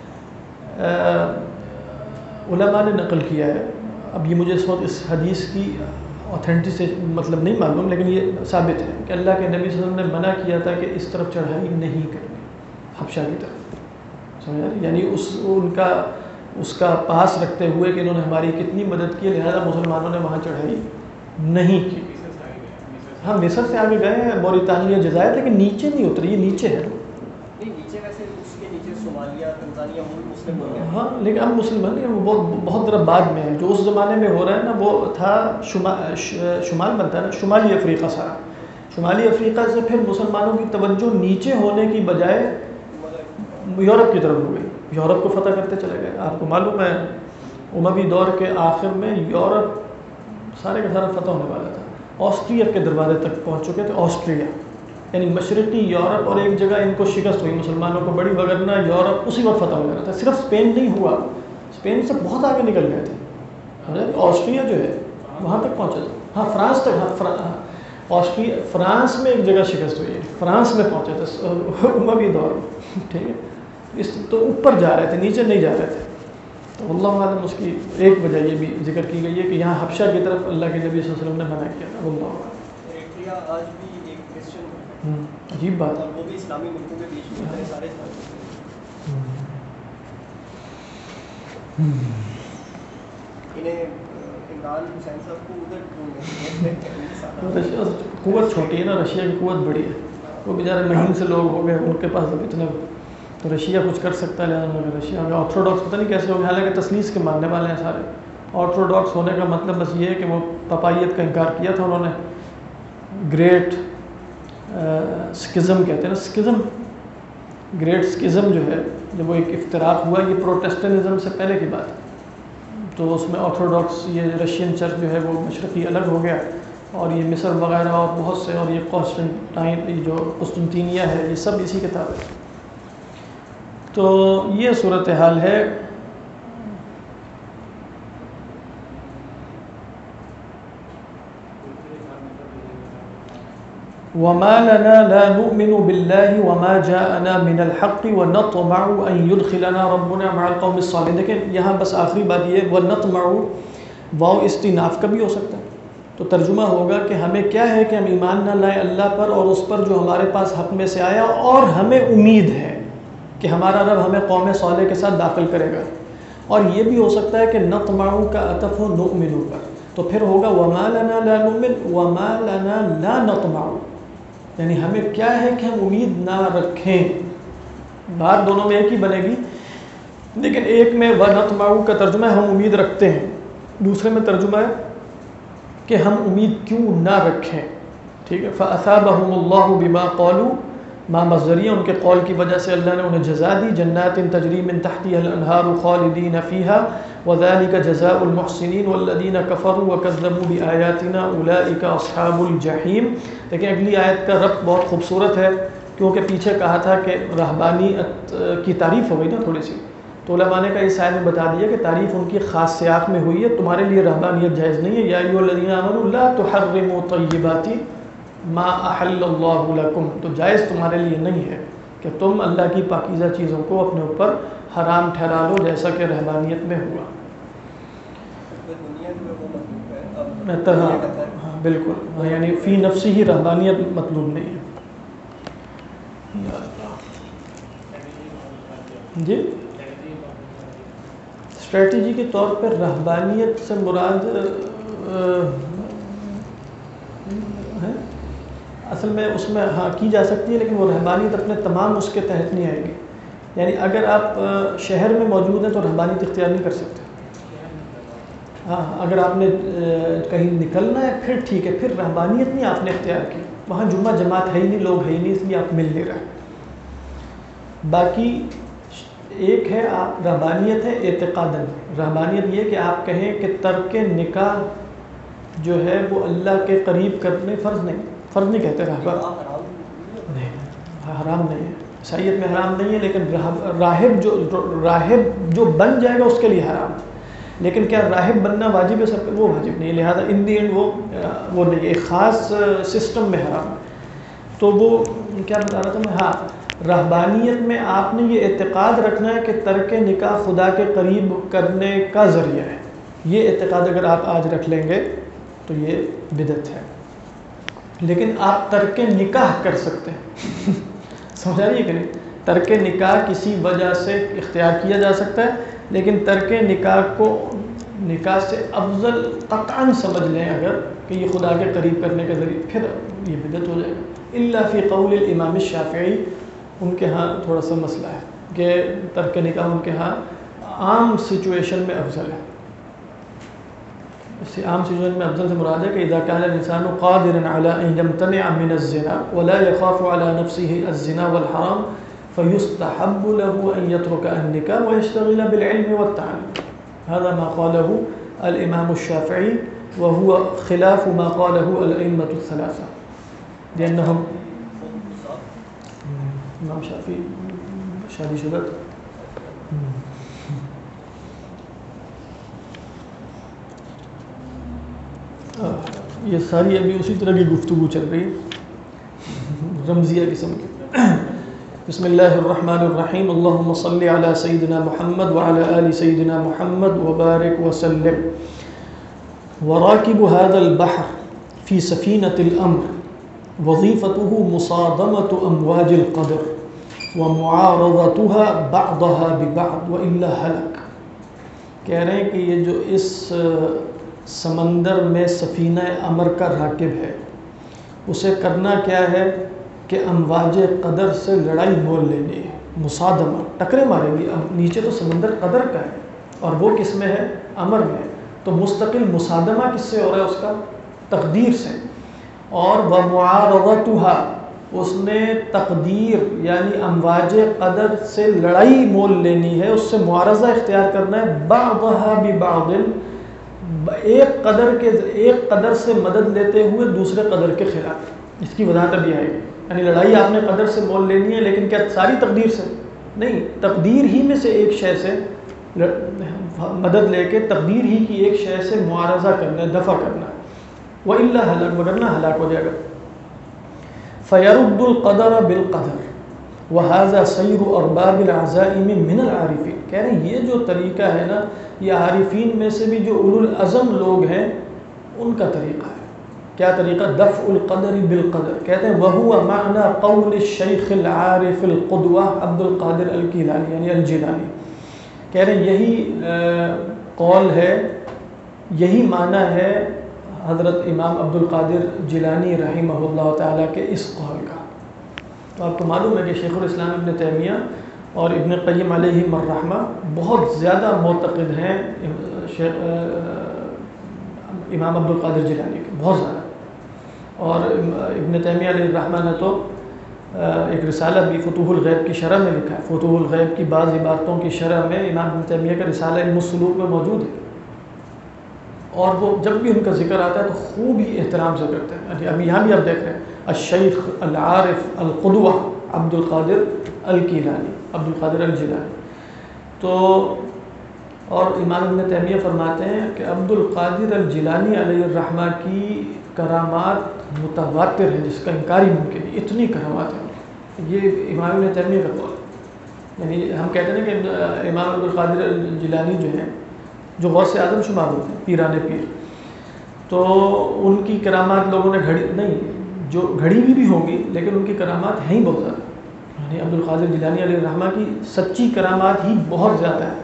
علماء نے نقل کیا ہے. اب یہ مجھے اس وقت اس حدیث کی اوتھینٹس مطلب نہیں معلوم، لیکن یہ ثابت ہے کہ اللہ کے نبی صلی اللہ علیہ وسلم نے منع کیا تھا کہ اس طرف چڑھائی نہیں کرنی حبشہ کی طرف. سمجھا؟ یعنی اس کا پاس رکھتے ہوئے کہ انہوں نے ہماری کتنی مدد کی، لہذا مسلمانوں نے وہاں چڑھائی نہیں کی. ہاں مصر سے آگے گئے ہیں، موریتانیہ، جزائر، لیکن نیچے نہیں اتری. یہ نیچے ہے. نیچے ویسے اس کے نیچے صومالیہ، تنزانیہ ملک مسلم ہو گئے. ہاں لیکن اب مسلمان نہیں، وہ بہت طرح بعد میں ہے. جو اس زمانے میں ہو رہا ہے نا وہ تھا شمال بنتا ہے نا، شمالی افریقہ سارا. شمالی افریقہ سے پھر مسلمانوں کی توجہ نیچے ہونے کی بجائے یورپ کی طرف ہو گئی. یورپ کو فتح کرتے چلے گئے. آپ کو معلوم ہے اموی دور کے آخر میں یورپ سارے کا سارا فتح ہونے والا تھا. آسٹریا کے دروازے تک پہنچ چکے تھے. آسٹریا یعنی مشرقی یورپ، اور ایک جگہ ان کو شکست ہوئی مسلمانوں کو بڑی، وگرنہ یورپ اسی وقت فتح ہو گیا تھا. صرف اسپین نہیں ہوا، اسپین سے بہت آگے نکل گئے تھے. آسٹریا جو ہے وہاں تک پہنچا تھا. ہاں فرانس تک، آسٹریا فرانس میں ایک جگہ شکست ہوئی ہے، فرانس میں پہنچے تھے اموی دور میں. ٹھیک ہے، اس تو اوپر جا رہے تھے، نیچے نہیں جا رہے تھے. تو اللہ عالم اس کی ایک وجہ یہ بھی ذکر کی گئی ہے کہ یہاں حبشہ کی طرف اللہ کے نبی صلی اللہ علیہ وسلم نے منع کیا تھا. اللہ عالم. ایرٹریا آج بھی ایک کرسچن، عجیب بات. اور وہ بھی اسلامی ملکوں کے بیچ میں سارے انہیں عمران حسین صاحب کو ادھر ڈھونڈنے رشیا قوت چھوٹی ہے نا، رشیا کی قوت بڑی ہے، وہ بیچارے مہین سے لوگ ہو گئے، ان کے پاس اب اتنے، تو رشیا کچھ کر سکتا ہے، لہٰذا مگر رشیا میں آرتھوڈاکس پتہ نہیں کیسے ہو گئے، حالانکہ تثلیث کے ماننے والے ہیں سارے۔ آرتھوڈاکس ہونے کا مطلب بس یہ ہے کہ وہ پپائیت کا انکار کیا تھا انہوں نے، گریٹ سکزم کہتے ہیں نا، سکزم، گریٹ سکزم جو ہے، جب وہ ایک افتراق ہوا، یہ پروٹیسٹنٹزم سے پہلے کی بات ہے، تو اس میں آرتھوڈاکس یہ رشین چرچ جو ہے وہ مشرقی الگ ہو گیا، اور یہ مصر وغیرہ اور بہت سے، اور یہ قسطنطین جو قسطنطینیہ ہے، یہ سب اسی کے تابع ہے۔ تو یہ صورتحال ہے۔ وما لنا لا نؤمن بالله وما جاءنا من الحق ونطمع ان يدخلنا ربنا مع القوم الصالحين۔ لیکن یہاں بس آخری بات یہ، ونطمع واو استئناف کا بھی ہو سکتا ہے، تو ترجمہ ہوگا کہ ہمیں کیا ہے کہ ہم ایمان نہ لائیں اللہ پر اور اس پر جو ہمارے پاس حق میں سے آیا، اور ہمیں امید ہے کہ ہمارا رب ہمیں قوم صالح کے ساتھ داخل کرے گا۔ اور یہ بھی ہو سکتا ہے کہ نطمع کا عطف ہو نؤمن پر، تو پھر ہوگا وما لنا لا نؤمن وما لنا لا نطمع، یعنی ہمیں کیا ہے کہ ہم امید نہ رکھیں۔ بات دونوں میں ایک ہی بنے گی، لیکن ایک میں ونطمع کا ترجمہ ہے ہم امید رکھتے ہیں، دوسرے میں ترجمہ ہے کہ ہم امید کیوں نہ رکھیں، ٹھیک ہے۔ فَأَثَابَهُمُ اللَّهُ بِمَا قَالُوا، ما مصدریہ ان کے قول کی وجہ سے اللہ نے انہیں جزا دی، جنات تجری من تحتها الانہار خالدین فیہا وذلک جزاء المحسنین والذین کفروا وکذبوا بآیاتنا اولئک اصحاب الجحیم۔ لیکن اگلی آیت کا ربط بہت خوبصورت ہے، کیونکہ پیچھے کہا تھا کہ رہبانیت کی تعریف ہو گئی نا تھوڑی سی، تو علماء نے اس آیت میں بتا دیا کہ تعریف ان کی خاص سیاق میں ہوئی ہے، تمہارے لیے رہبانیت جائز نہیں ہے۔ یا ایھا الذین آمنوا لا تحرموا طیبات ما احل اللہ لکم، تو جائز تمہارے لیے نہیں ہے کہ تم اللہ کی پاکیزہ چیزوں کو اپنے اوپر حرام ٹھہرا لو، جیسا کہ رہبانیت میں ہوا۔ ہاں بالکل، یعنی فی نفسی ہی رہبانیت مطلوب نہیں ہے۔ جی اسٹریٹجی کے طور پر رہبانیت سے مراد ہے اصل میں اس میں ہاں کی جا سکتی ہے، لیکن وہ رہبانیت اپنے تمام اس کے تحت نہیں آئے گی۔ یعنی اگر آپ شہر میں موجود ہیں تو رہبانیت اختیار نہیں کر سکتے، ہاں اگر آپ نے کہیں نکلنا ہے پھر ٹھیک ہے، پھر رہبانیت نہیں آپ نے اختیار کی، وہاں جمعہ جماعت ہے ہی نہیں، لوگ ہے ہی نہیں، اس لیے آپ مل نہیں رہے۔ باقی ایک ہے آپ رہبانیت ہے اعتقاداً، رہبانیت یہ کہ آپ کہیں کہ ترک نکاح جو ہے وہ اللہ کے قریب کرنے فرض نہیں کہتے، راہب نہیں، حرام نہیں ہے، عیسائیت میں حرام نہیں ہے، لیکن راہب جو بن جائے گا اس کے لیے حرام ہے، لیکن کیا راہب بننا واجب ہے سب پہ؟ وہ واجب نہیں ہے، لہذا ان دی اینڈ وہ نہیں ہے، ایک خاص سسٹم میں حرام ہے۔ تو وہ کیا بتا رہا تھا میں، ہاں رہبانیت میں آپ نے یہ اعتقاد رکھنا ہے کہ ترک نکاح خدا کے قریب کرنے کا ذریعہ ہے، یہ اعتقاد اگر آپ آج رکھ لیں گے تو یہ بدعت ہے۔ لیکن آپ ترک نکاح کر سکتے ہیں سمجھ آ رہی ہے کہ نہیں؟ ترک نکاح کسی وجہ سے اختیار کیا جا سکتا ہے، لیکن ترک نکاح کو نکاح سے افضل قطعاً سمجھ لیں اگر کہ یہ خدا کے قریب کرنے کا ذریعہ، پھر یہ بدعت ہو جائے گا۔ الا فی قول الامام الشافعی، ان کے ہاں تھوڑا سا مسئلہ ہے کہ ترک نکاح ان کے ہاں عام سچویشن میں افضل ہے۔ اس سے عام سچویشن میں افضل سے مراد ہے کہ اذا كان الانسان قادرا على ان يمتنع من الزنا ولا يخاف على نفسه الزنا والحرام فيستحب له ان يترك النكاح ويشتغل بالعلم والتعلم، هذا ما قاله الامام الشافعي وهو خلاف ما قاله الائمة الثلاثة، لانهم امام شافعی شادی شدہ تھا۔ یہ ساری ابھی اسی طرح کی گفتگو چل رہی ہے رمزیہ قسم کی۔ بسم اللہ الرحمن الرحیم، اللہم صلی علی سیدنا محمد وعلی آل سیدنا محمد وبارک وسلم۔ وراکب هذا البحر فی سفینۃ الامر وظیفته مصادمة امواج القدر ومعارضتها بعضها ببعض وإلا هلك۔ کہہ رہے ہیں کہ یہ جو اس سمندر میں سفینہ امر کا راکب ہے، اسے کرنا کیا ہے کہ امواج قدر سے لڑائی مول لینی ہے، مصادمہ، ٹکرے ماریں گی. اب نیچے تو سمندر قدر کا ہے اور وہ کس میں ہے؟ امر میں. تو مستقل مصادمہ کس سے ہو رہا ہے؟ اس کا تقدیر سے. اور ومعارضتها، اس نے تقدیر یعنی امواج قدر سے لڑائی مول لینی ہے، اس سے معارضہ اختیار کرنا ہے. بعضها ببعض، ایک قدر سے مدد لیتے ہوئے دوسرے قدر کے خلاف. اس کی وضاحت ابھی آئے گی. یعنی لڑائی آپ نے قدر سے مول لینی ہے، لیکن کیا ساری تقدیر سے؟ نہیں، تقدیر ہی میں سے ایک شے سے مدد لے کے تقدیر ہی کی ایک شے سے معارضہ کرنا ہے، دفع کرنا ہے. وَإِلَّا هَلَكَ، وگرنہ ہلاک ہو جائے گا. فَيَرُدُّ الْقَدَرَ بِالْقَدَرِ وَهَذَا سَيْرُ أَرْبَابِ الْعَزَائِمِ مِنَ الْعَارِفِينَ. کہہ رہے ہیں یہ جو طریقہ ہے نا، یہ عارفین میں سے بھی جو اولو العزم لوگ ہیں ان کا طریقہ ہے. کیا طریقہ؟ دفع القدر بالقدر. کہتے ہیں وَهُوَ مَعْنَى قَوْلِ الشَّيْخِ الْعَارِفِ الْقُدْوَةِ عبد القادر الکیلانی یعنی الجیلانی. کہہ رہے ہیں یہی قول ہے، یہی معنی ہے حضرت امام عبد القادر جیلانی رحمہ اللہ تعالیٰ کے اس قول کا. تو آپ کو معلوم ہے کہ شیخ الاسلام ابن تیمیہ اور ابن قیم علیہم الرحمہ بہت زیادہ معتقد ہیں امام عبد القادر جیلانی کے، بہت زیادہ. اور ابن تیمیہ علیہ الرحمہ نے تو ایک رسالہ بھی فتوح الغیب کی شرح میں لکھا ہے. فتوح الغیب کی بعض عبارتوں کی شرح میں امام ابن تیمیہ کا رسالہ علم السلوک میں موجود ہے. اور وہ جب بھی ان کا ذکر آتا ہے تو خوب ہی احترام سے کرتے ہیں. ابھی یہاں بھی آپ دیکھ رہے ہیں الشیخ العارف القدوہ عبد القادر الکیلانی، عبد القادر الجیلانی. تو اور امام ابن تیمیہ فرماتے ہیں کہ عبد القادر الجیلانی علیہ الرحمہ کی کرامات متواتر ہیں، جس کا انکار ہی ممکن ہے. اتنی کرامات ہیں. یہ امام ابن تیمیہ کا قول ہے. یعنی ہم کہتے ہیں کہ امام عبد القادر الجیلانی جو ہیں، جو غوث اعظم شمار ہوتے ہیں، پیران پیر، تو ان کی کرامات لوگوں نے گھڑی نہیں، جو گھڑی بھی ہوں گی، لیکن ان کی کرامات ہیں ہی بہت زیادہ. یعنی عبد القادر جیلانی علیہ الرحمہ کی سچی کرامات ہی بہت زیادہ ہے،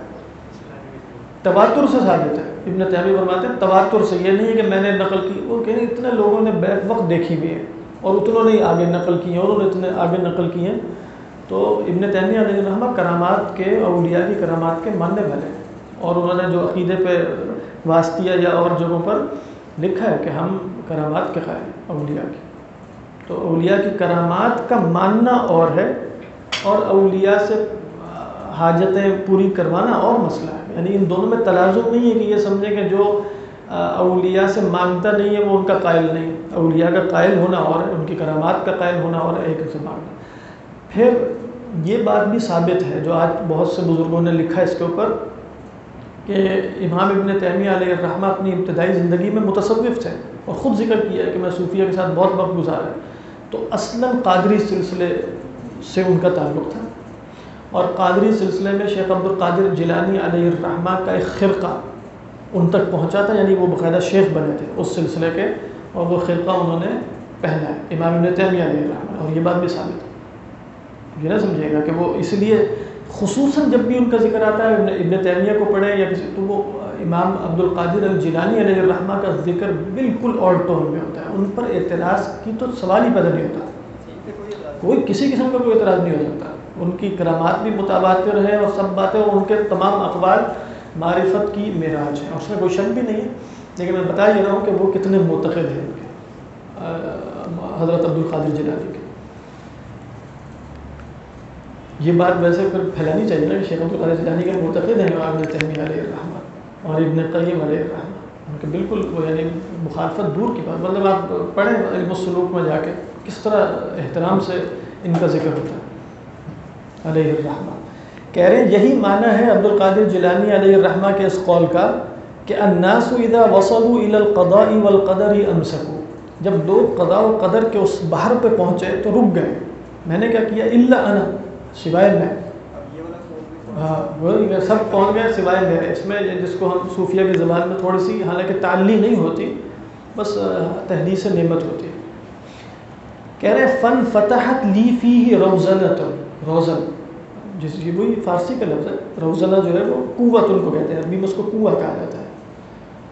تواتر سے ثابت ہے. ابن تیمیہ فرماتے ہیں تواتر سے، یہ نہیں ہے کہ میں نے نقل کی. وہ کہیں اتنے لوگوں نے بیک وقت دیکھی بھی ہے اور اتنوں نے آگے نقل کی ہیں اور انہوں نے اتنے آگے نقل کی ہیں. تو ابن تیمیہ علیہ الرحمہ کرامات کے، اولیاء کی کرامات کے ماننے والے ہیں. اور انہوں نے جو عقیدے پہ واسطیہ یا اور جگہوں پر لکھا ہے کہ ہم کرامات کے قائل ہیں اولیاء کی. تو اولیاء کی کرامات کا ماننا اور ہے، اور اولیاء سے حاجتیں پوری کروانا اور مسئلہ ہے. یعنی ان دونوں میں تلازم نہیں ہے کہ یہ سمجھیں کہ جو اولیاء سے مانگتا نہیں ہے وہ ان کا قائل نہیں. اولیاء کا قائل ہونا اور ہے، ان کی کرامات کا قائل ہونا اور ایک سے مانگنا. پھر یہ بات بھی ثابت ہے جو آج بہت سے بزرگوں نے لکھا ہے اس کے اوپر، کہ امام ابن تیمیہ علیہ الرحمہ اپنی ابتدائی زندگی میں متصوف تھے اور خود ذکر کیا ہے کہ میں صوفیہ کے ساتھ بہت وقت گزارا ہے. تو اصلاً قادری سلسلے سے ان کا تعلق تھا، اور قادری سلسلے میں شیخ عبد القادر جیلانی علیہ الرحمہ کا ایک خرقہ ان تک پہنچا تھا. یعنی وہ باقاعدہ شیخ بنے تھے اس سلسلے کے، اور وہ خرقہ انہوں نے پہنا ہے امام ابن تیمیہ علیہ الرحمہ. اور یہ بات بھی ثابت ہے، یہ نہ سمجھے گا کہ وہ اس لیے خصوصاً جب بھی ان کا ذکر آتا ہے ابن تیمیہ کو پڑھیں یا کسی، تو وہ امام عبد القادر الجیلانی علیہ الرحمہ کا ذکر بالکل اور ٹون میں ہوتا ہے. ان پر اعتراض کی تو سوال ہی پیدا نہیں ہوتا. کوئی کسی قسم کا کوئی اعتراض نہیں ہو سکتا. ان کی کرامات بھی متواتر ہے اور سب باتیں، اور ان کے تمام اقوال معرفت کی معراج ہیں، اس میں کوئی شک بھی نہیں ہے. لیکن میں بتا یہ رہا ہوں کہ وہ کتنے معتقد ہیں ان کے حضرت عبد القادر جیلانی کے. یہ بات ویسے پھر پھیلانی چاہیے نا کہ شیخ عبد القادر جیلانی کے معتقد ہیں امام ابن تیمیہ علیہ الرحمہ اور ابن قیم علیہ الرحمہ. ان کے بالکل وہ یعنی مخالفت دور کی بات. مطلب آپ پڑھیں علم السلوک میں جا کے کس طرح احترام سے ان کا ذکر ہوتا ہے علیہ الرحمہ. کہہ رہے ہیں یہی معنی ہے عبد القادر جیلانی علیہ الرحمہ کے اس قول کا کہ الناس اذا وصلوا الى القضاء والقدر امسكوا. جب لوگ قضاء و قدر کے اس بحر پہ پہنچے تو رک گئے. میں نے کیا کیا؟ الا انا، سوائے میں. ہاں وہ سب پہنچ گئے سوائے میرے. اس میں جس کو ہم صوفیہ کی زبان میں تھوڑی سی حالانکہ تعلی نہیں ہوتی، بس تحدیث نعمت ہوتی ہے. کہہ رہے فن فتحت لی فیہ روزنۃ، روزن جس یہ وہی فارسی کا لفظ ہے. روزنہ جو ہے وہ قوت ان کو کہتے ہیں، عربی میں اس کو قوہ کہا جاتا ہے.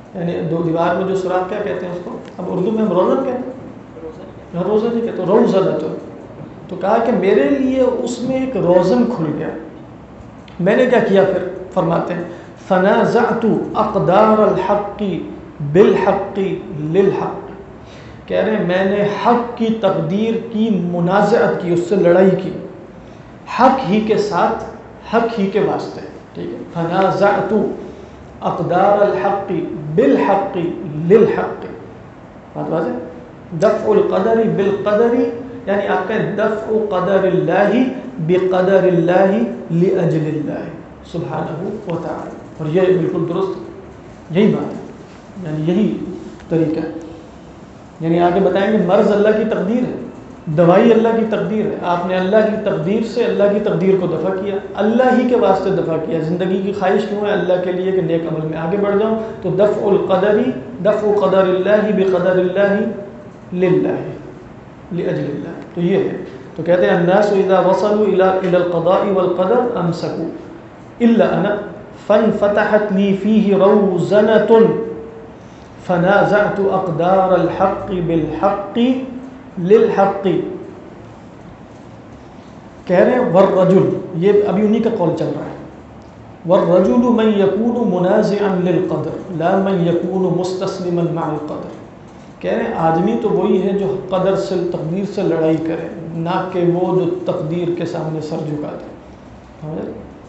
یعنی دو دیوار میں جو سوراخ کیا کہتے ہیں اس کو؟ اب اردو میں ہم روزن کہتے ہیں، روزہ نہیں کہتے، روزن تو کہا کہ میرے لیے اس میں ایک روزن کھل گیا. میں نے کیا کیا پھر؟ فرماتے ہیں فنازعت اقدار الحق بالحق للحق. کہہ رہے ہیں میں نے حق کی تقدیر کی منازعت کی، اس سے لڑائی کی، حق ہی کے ساتھ، حق ہی کے واسطے. ٹھیک ہے، فنازعت اقدار الحق بالحق للحق. بات واضح؟ دفع القدر بالقدر، یعنی آپ کا دفع قدر اللہ بقدر اللہ لاجل اللہ سبحانہ و تعالی. اور یہ بالکل درست یہی بات ہے، یعنی یہی طریقہ ہے. یعنی آگے بتائیں گے مرض اللہ کی تقدیر ہے، دوائی اللہ کی تقدیر ہے. آپ نے اللہ کی تقدیر سے اللہ کی تقدیر کو دفع کیا، اللہ ہی کے واسطے دفع کیا. زندگی کی خواہش کیوں ہے؟ اللہ کے لیے کہ نیک عمل میں آگے بڑھ جاؤں. تو دفع القدر، دفع قدر اللہ بقدر اللہ للہ لاجل اللہ. تو یہ ہے. تو کہتے ہیں الناس اذا وصلوا الى القضاء والقدر امسكوا الا انا فانفتحت لي فيه روزنة فنازعت اقدار الحق بالحق للحق. کہہ رہے ہیں والرجل، یہ ابھی انہی کا قول چل رہا ہے، والرجل من يكون منازعا للقدر لا من يكون مستسلما مع القدر. کہہ رہے ہیں آدمی تو وہی ہے جو قدر سے، تقدیر سے لڑائی کرے، نہ کہ وہ جو تقدیر کے سامنے سر جھکا دے.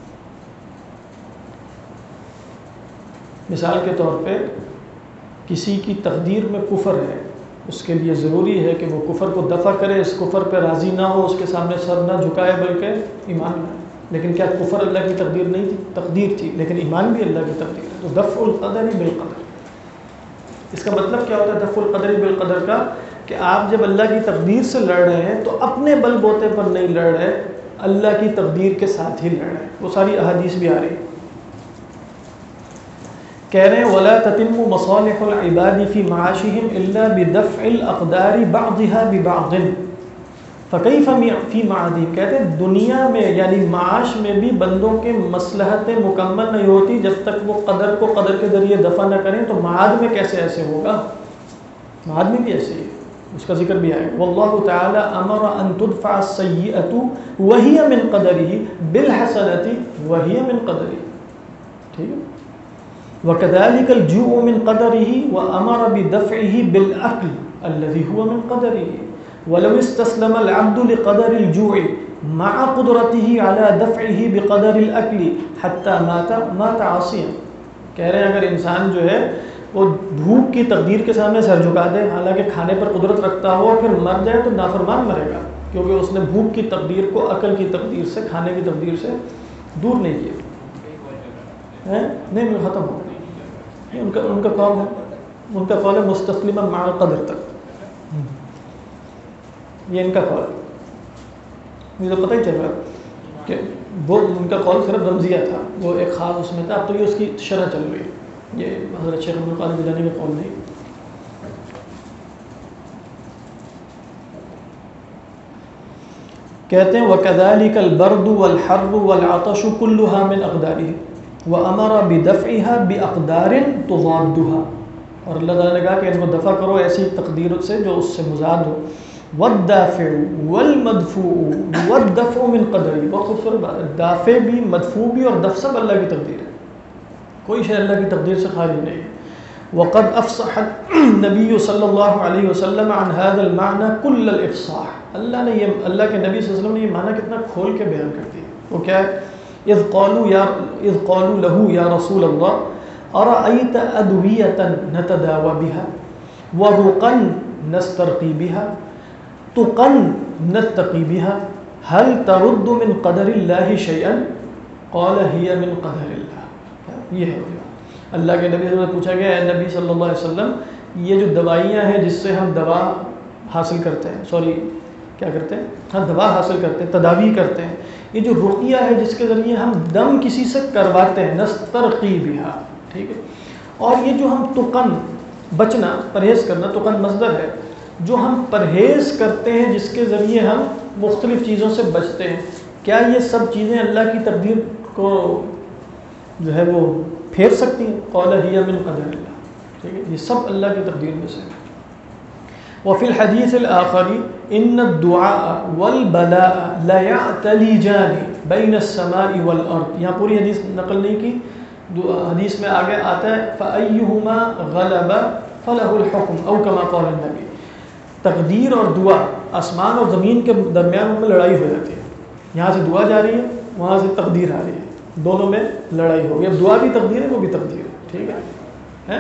مثال کے طور پہ کسی کی تقدیر میں کفر ہے، اس کے لیے ضروری ہے کہ وہ کفر کو دفع کرے، اس کفر پہ راضی نہ ہو، اس کے سامنے سر نہ جھکائے بلکہ ایمان لائے. لیکن کیا کفر اللہ کی تقدیر نہیں تھی؟ تقدیر تھی، لیکن ایمان بھی اللہ کی تقدیر ہے. تو دفع القدر بالقدر، اس کا مطلب کیا ہوتا ہے دفع القدر بالقدر کا؟ کہ آپ جب اللہ کی تقدیر سے لڑ رہے ہیں تو اپنے بل بوتے پر نہیں لڑ رہے، اللہ کی تقدیر کے ساتھ ہی لڑ رہے ہیں. وہ ساری احادیث بھی آ رہی ہیں. کہہ رہے ہیں وَلَا تَتِمُّ مَصَالِحُ الْعِبَادِ فِي مَعَاشِهِمْ إِلَّا بِدَفْعِ الْأَقْدَارِ بَعْضِهَا بِبَعْضٍ فَكَيْفَ فِي مَعَادِهِمْ. کہتے ہیں دنیا میں یعنی معاش میں بھی بندوں کے مصلحتیں مکمل نہیں ہوتی جب تک وہ قدر کو قدر کے ذریعے دفع نہ کریں. تو معاد میں کیسے ایسے ہوگا؟ معاد میں بھی ایسے ہی، اس کا ذکر بھی آئے گا. وَاللَّهُ تَعَالَى أَمَرَ أَن تُدْفَعَ السَّيِّئَةُ وَهِيَ مِنْ قَدَرِهِ بِالْحَسَنَةِ وَهِيَ مِنْ قَدَرِهِ. ٹھیک ہے. وَكَذَلِكَ الْجُوءُ مِنْ قَدَرِهِ وَأَمَرَ بِدَفْعِهِ بِالْأَكْلِ الَّذِي هُوَ مِنْ قَدَرِهِ وَلَوْ اسْتَسْلَمَ الْعَبْدُ لِقَدَرِ الْجُوعِ مَعَ قُدْرَتِهِ عَلَى دَفْعِهِ بِقَدَرِ الْأَكْلِ حَتَّى مَاتَ عَاصِيًا. کہہ رہے ہیں اگر انسان جو ہے وہ بھوک کی تقدیر کے سامنے سر جھکا دے، حالانکہ کھانے پر قدرت رکھتا ہو، پھر مر جائے تو نافرمان مرے گا، کیونکہ اس نے بھوک کی تقدیر کو عقل کی تقدیر سے، کھانے کی تقدیر سے دور نہیں کیا. نہیں ختم ہو گیا. ان کا قول ہے، ان کا قول ہے مستسلما مع القدر تک. یہ ان کا قول ہے. مجھے تو پتہ ہی چل رہا کہ وہ ان کا قول صرف رمزیہ تھا، وہ ایک خاص اس میں تھا. اب تو یہ اس کی شرح چل رہی ہے. یہ حضرت شیخ عبد القادر جیلانی کا قول نہیں. کہتے ہیں وَكَذَلِكَ الْبَرْدُ وَالْحَرُّ وَالْعَطَشُ كُلُّهَا مِنْ أَقْدَارِهِ وَأَمَرَ بِدَفْعِهَا بِأَقْدَارٍ تُضَادُّهَا. اور اللہ تعالیٰ نے کہا کہ ان کو دفع کرو ایسی تقدیر سے جو اس سے مضاد ہو. وَالدَّافِعُ وَالْمَدْفُوعُ وَالدَّفْعُ مِنْ قَدَرِهِ. بہت خوبصورت بات ہے. دافع بھی، مدفوع بھی اور دفع سب اللہ کی تقدیر ہے، کوئی شے اللہ کی تقدیر سے خارج نہیں ہے. وقد افصح النبی صلی اللہ علیہ وسلم عن هذا المعنى كل الافصاح. اللہ نے یہ، اللہ کے نبی صلی اللہ علیہ وسلم نے یہ معنی کتنا کھول کے بیان کر دیا. وہ کیا ہے؟ اذ قالوا له یا رسول اللہ ارأيت ادویة نتداوى بها ورقا نسترقی بها تقا نتقی بها هل ترد من قدر اللہ شيئا قال هي من قدر اللہ. یہ ہے اللہ کے نبی سے پوچھا گیا اے نبی صلی اللہ علیہ وسلم، یہ جو دوائیاں ہیں جس سے ہم دوا حاصل کرتے ہیں، کیا کرتے ہیں؟ ہم دوا حاصل کرتے ہیں، تداوی کرتے ہیں. یہ جو رقیہ ہے جس کے ذریعے ہم دم کسی سے کرواتے ہیں، نسترقی بہا. ٹھیک ہے. اور یہ جو ہم تقن، بچنا، پرہیز کرنا، تقن مصدر ہے، جو ہم پرہیز کرتے ہیں جس کے ذریعے ہم مختلف چیزوں سے بچتے ہیں، کیا یہ سب چیزیں اللہ کی تقدیر کو جو ہے وہ پھیر سکتی ہیں؟ قال ہی من قدر اللہ. ٹھیک ہے، یہ سب اللہ کی تقدیر میں سے ہے۔ وفی الحدیث الآخر ان الدعاء والبلاء لیعتلیجان بین السماء والارض، یہاں پوری حدیث نقل نہیں کی، حدیث میں آگے آتا ہے فَأَيُّهُمَا غَلَبَ فَلَهُ الْحُكْمُ او كما قال النبی، تقدیر اور دعا آسمان اور زمین کے درمیان میں لڑائی ہو جاتی ہے، یہاں سے دعا جا رہی ہے وہاں سے تقدیر آ رہی ہے، دونوں میں لڑائی ہوگی، اب دعا بھی تقدیر ہے وہ بھی تقدیر ہے، ٹھیک ہے۔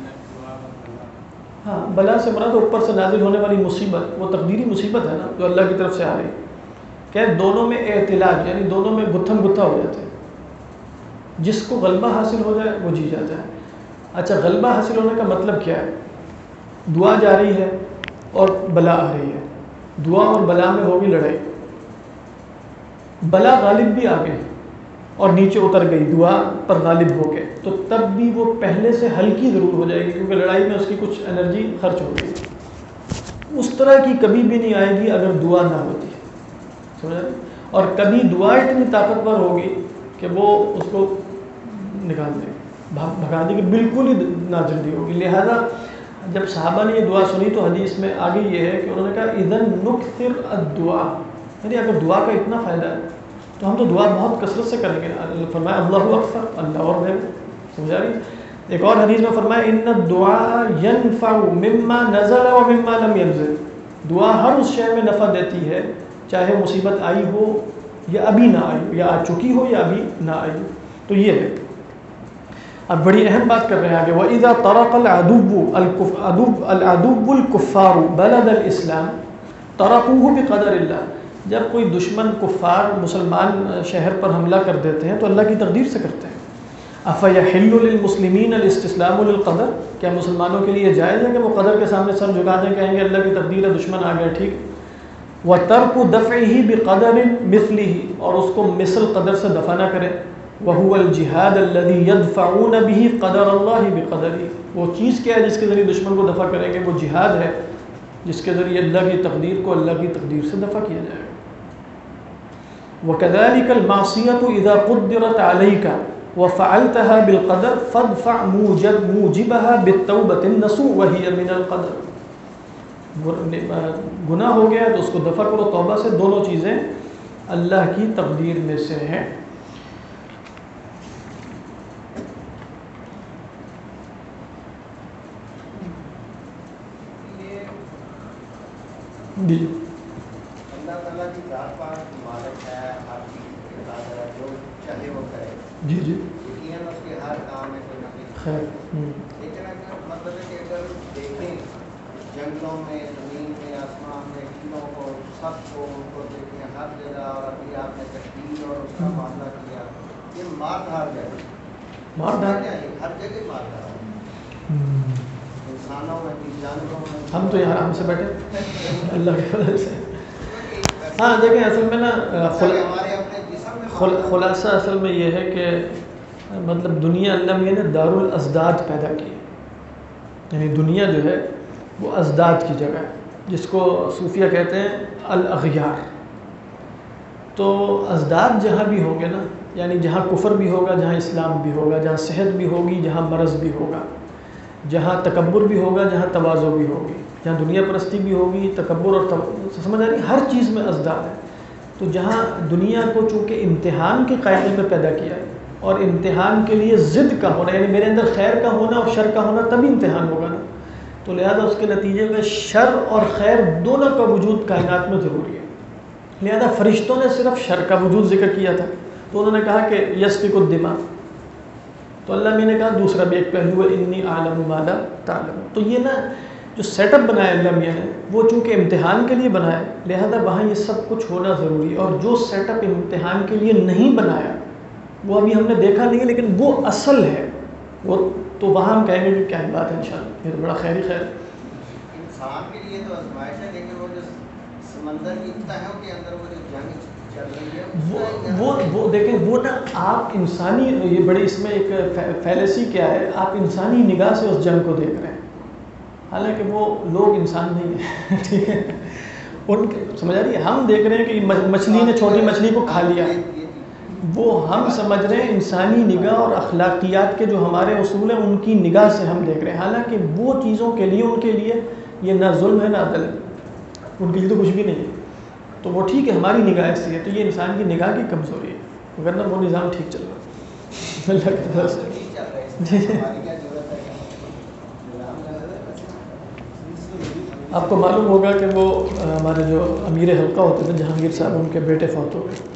ہاں بلا سے مراد اوپر سے نازل ہونے والی مصیبت، وہ تقدیری مصیبت ہے نا جو اللہ کی طرف سے آ رہی ہے، کہ دونوں میں اعتلاج یعنی دونوں میں گتھم گتھا ہو جاتے ہیں، جس کو غلبہ حاصل ہو جائے وہ جی جاتا ہے۔ اچھا غلبہ حاصل ہونے کا مطلب کیا ہے؟ دعا جا رہی ہے اور بلا آ رہی ہے، دعا اور بلا میں ہوگی لڑائی، بلا غالب بھی آ گئی اور نیچے اتر گئی دعا پر غالب ہو کے، تو تب بھی وہ پہلے سے ہلکی ضرور ہو جائے گی کیونکہ لڑائی میں اس کی کچھ انرجی خرچ ہو گئی، اس طرح کی کبھی بھی نہیں آئے گی اگر دعا نہ ہوتی، سمجھ رہے؟ اور کبھی دعا اتنی طاقتور ہوگی کہ وہ اس کو نکال دے بھگا دے گی، بالکل ہی نہ جلدی ہوگی۔ لہذا جب صحابہ نے یہ دعا سنی تو حدیث میں آگے یہ ہے کہ انہوں نے کہا اذن نکثر الدعاء، یعنی اگر دعا کا اتنا فائدہ ہے تو ہم تو دعا بہت کثرت سے کریں گے۔ فرمایا اللہ اکثر، اللہ اور بہتر، سمجھا رہی؟ ایک اور حدیث میں فرمایا ان الدعاء ينفع مما نزل ومما لم ينزل، دعا ہر اس شے میں نفع دیتی ہے چاہے مصیبت آئی ہو یا ابھی نہ آئی ہو، یا آ چکی ہو یا ابھی نہ آئی ہو، تو یہ ہے۔ اب بڑی اہم بات کر رہے ہیں آگے، وَإِذَا طَرَقَ الْعَدُوُّ الْكُفَّارُ بَلَدَ الْإِسْلَامِ طَرَقُوهُ بِقَدَرِ اللَّهِ، جب کوئی دشمن کفار مسلمان شہر پر حملہ کر دیتے ہیں تو اللہ کی تقدیر سے کرتے ہیں۔ أَفَيَحِلُّ لِلْمُسْلِمِينَ الْإِسْتِسْلَامُ لِلْقَدَرِ، کیا مسلمانوں کے لیے جائز ہے کہ وہ قدر کے سامنے سر جھکا دیں، کہیں گے اللہ کی تقدیر ہے دشمن آ گئے ٹھیک؟ وَتَرْكُ دَفْعِهِ بِقَدَرٍ مِثْلِهِ، اور اس کو مثل قدر سے دفع نہ کرے، وَهُوَ الْجِهَادَ الَّذِي يَدْفَعُونَ بِهِ قَدَرَ اللَّهِ بِقَدَرِهِ، وہ چیز کیا ہے جس کے ذریعے دشمن کو دفع کریں گے؟ وہ جہاد ہے جس کے ذریعے اللہ کی تقدیر کو اللہ کی تقدیر سے دفع کیا جائے گا۔ وَكَذَلِكَ الْمَعْصِيَةُ إِذَا قُدِّرَتْ عَلَيْكَ وَفَعَلْتَهَا بِالْقَدَرِ فَادْفَعْ مُوجِبَهَا بِالتَّوْبَةِ النَّصُوحِ وَهِيَ مِنَ الْقَدَرِ، گناہ ہو گیا تو اس کو دفع کرو توبہ سے، دونوں چیزیں اللہ کی تقدیر میں سے ہیں۔ جی اللہ تعالیٰ کی ذات پاک مالک ہے، ہر چیز کے قادر ہے، جو چاہے وہ کرے، جی جی یقیناً اس کے ہر کام میں کوئی نہ کوئی خیر۔ لیکن اگر مطلب ہے کہ اگر دیکھیں جنگلوں میں، زمین میں، آسمان میں، کیڑوں کو، سب کو، ان کو دیکھیں ہر جگہ، اور ابھی آپ نے تشکیل اور اس کا معاملہ کیا، یہ مار دھار جائے، مار دھار ہر جگہ مار دھار، انسانوں میں بھی، جانوروں میں بھی۔ ہم تو یہاں آرام سے بیٹھے اللہ کے فضل سے۔ ہاں دیکھیں اصل میں نا ہمارے اپنے جسم میں خلاصہ اصل میں یہ ہے کہ مطلب دنیا اللہ میں نے دار الازداد پیدا کی، یعنی دنیا جو ہے وہ ازداد کی جگہ ہے، جس کو صوفیہ کہتے ہیں الاغیار۔ تو ازداد جہاں بھی ہوں گے نا، یعنی جہاں کفر بھی ہوگا، جہاں اسلام بھی ہوگا، جہاں صحت بھی ہوگی، جہاں مرض بھی ہوگا، جہاں تکبر بھی ہوگا، جہاں تواضع بھی ہوگی، جہاں دنیا پرستی بھی ہوگی، تکبر اور سمجھ آ رہی، ہر چیز میں ازداد ہے۔ تو جہاں دنیا کو چونکہ امتحان کے قاعدے میں پیدا کیا ہے، اور امتحان کے لیے ضد کا ہونا، یعنی میرے اندر خیر کا ہونا اور شر کا ہونا تب امتحان ہوگا نا، تو لہذا اس کے نتیجے میں شر اور خیر دونوں کا وجود کائنات میں ضروری ہے۔ لہذا فرشتوں نے صرف شر کا وجود ذکر کیا تھا تو انہوں نے کہا کہ یسفک الدماء، تو اللہ میں نے کہا دوسرا بھی ایک پہلو ہے انی اعلم ما لا تعلمون۔ تو یہ نا جو سیٹ اپ بنایا اللہ میاں نے وہ چونکہ امتحان کے لیے بنایا، لہذا وہاں یہ سب کچھ ہونا ضروری، اور جو سیٹ اپ امتحان کے لیے نہیں بنایا وہ ابھی ہم نے دیکھا نہیں ہے لیکن وہ اصل ہے، وہ تو وہاں ہم کہیں گے کہ کیا بات ہے انشاءاللہ، یہ تو بڑا خیر ہی خیر۔ انسان کے لیے تو آزمائش ہے، لیکن وہ جو سمندر کی تہوں کے اندر وہ جو جنگ چل رہی ہے وہ دیکھیں وہ نا آپ انسانی، یہ بڑی اس میں ایک فیلسی کیا ہے، آپ انسانی نگاہ سے اس جنگ کو دیکھ رہے ہیں، حالانکہ وہ لوگ انسان نہیں ہیں، ٹھیک ہے، ان کے سمجھ آ رہی ہے، ہم دیکھ رہے ہیں کہ مچھلی نے چھوٹی مچھلی کو کھا لیا، وہ ہم سمجھ رہے ہیں انسانی نگاہ اور اخلاقیات کے جو ہمارے اصول ہیں ان کی نگاہ سے ہم دیکھ رہے ہیں، حالانکہ وہ چیزوں کے لیے ان کے لیے یہ نہ ظلم ہے نہ عدل ہے، ان کے لیے تو کچھ بھی نہیں ہے. تو وہ ٹھیک ہے، ہماری نگاہ ایسی ہے، تو یہ انسان کی نگاہ کی کمزوری ہے، ورنہ وہ نظام ٹھیک چل رہا ہے اللہ کی طرف سے. آپ کو معلوم ہوگا کہ وہ ہمارے جو امیر حلقہ ہوتے تھے جہانگیر صاحب، ان کے بیٹے فوت ہو گئے.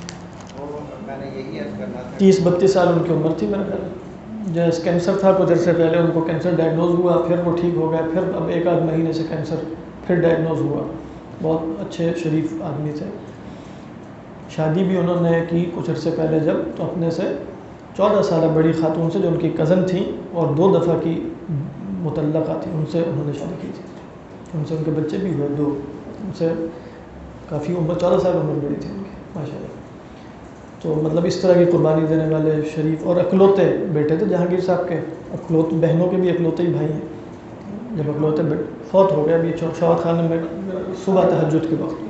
30-32 سال ان کی عمر تھی میرا خیال. جیسے کینسر تھا کچھ عرصے پہلے ان کو کینسر ڈائگنوز ہوا، پھر وہ ٹھیک ہو گیا، پھر اب 1-8 مہینے سے کینسر پھر ڈائگنوز ہوا. بہت اچھے شریف آدمی تھے. شادی بھی انہوں نے کی کچھ عرصے پہلے جب، تو اپنے سے 14 سالہ بڑی خاتون سے جو ان کی کزن تھیں اور 2 دفعہ کی مطلقہ تھی، ان سے انہوں نے شادی کی تھی. ان سے ان کے بچے بھی ہوئے 2. ان سے کافی عمر 14 سال عمر بڑی تھی ان کی ماشاء اللہ. تو مطلب اس طرح کی قربانی دینے والے شریف اور اکلوتے بیٹے تھے جہانگیر صاحب کے. اکلوتے بہنوں کے بھی اکلوتے ہی بھائی ہیں. جب اکلوتے فوت ہو گئے ابھی شوہر خانے میں صبح تہجد کے وقت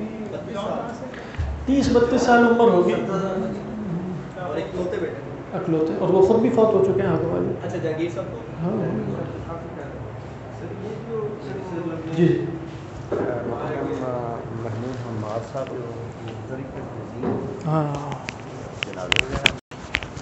30-32 سال عمر ہوگی اکلوتے، اور وہ خود بھی فوت ہو چکے ہیں آگے والے. اچھا جہانگیر صاحب. ہاں جی محمود حماد صاحب ہاں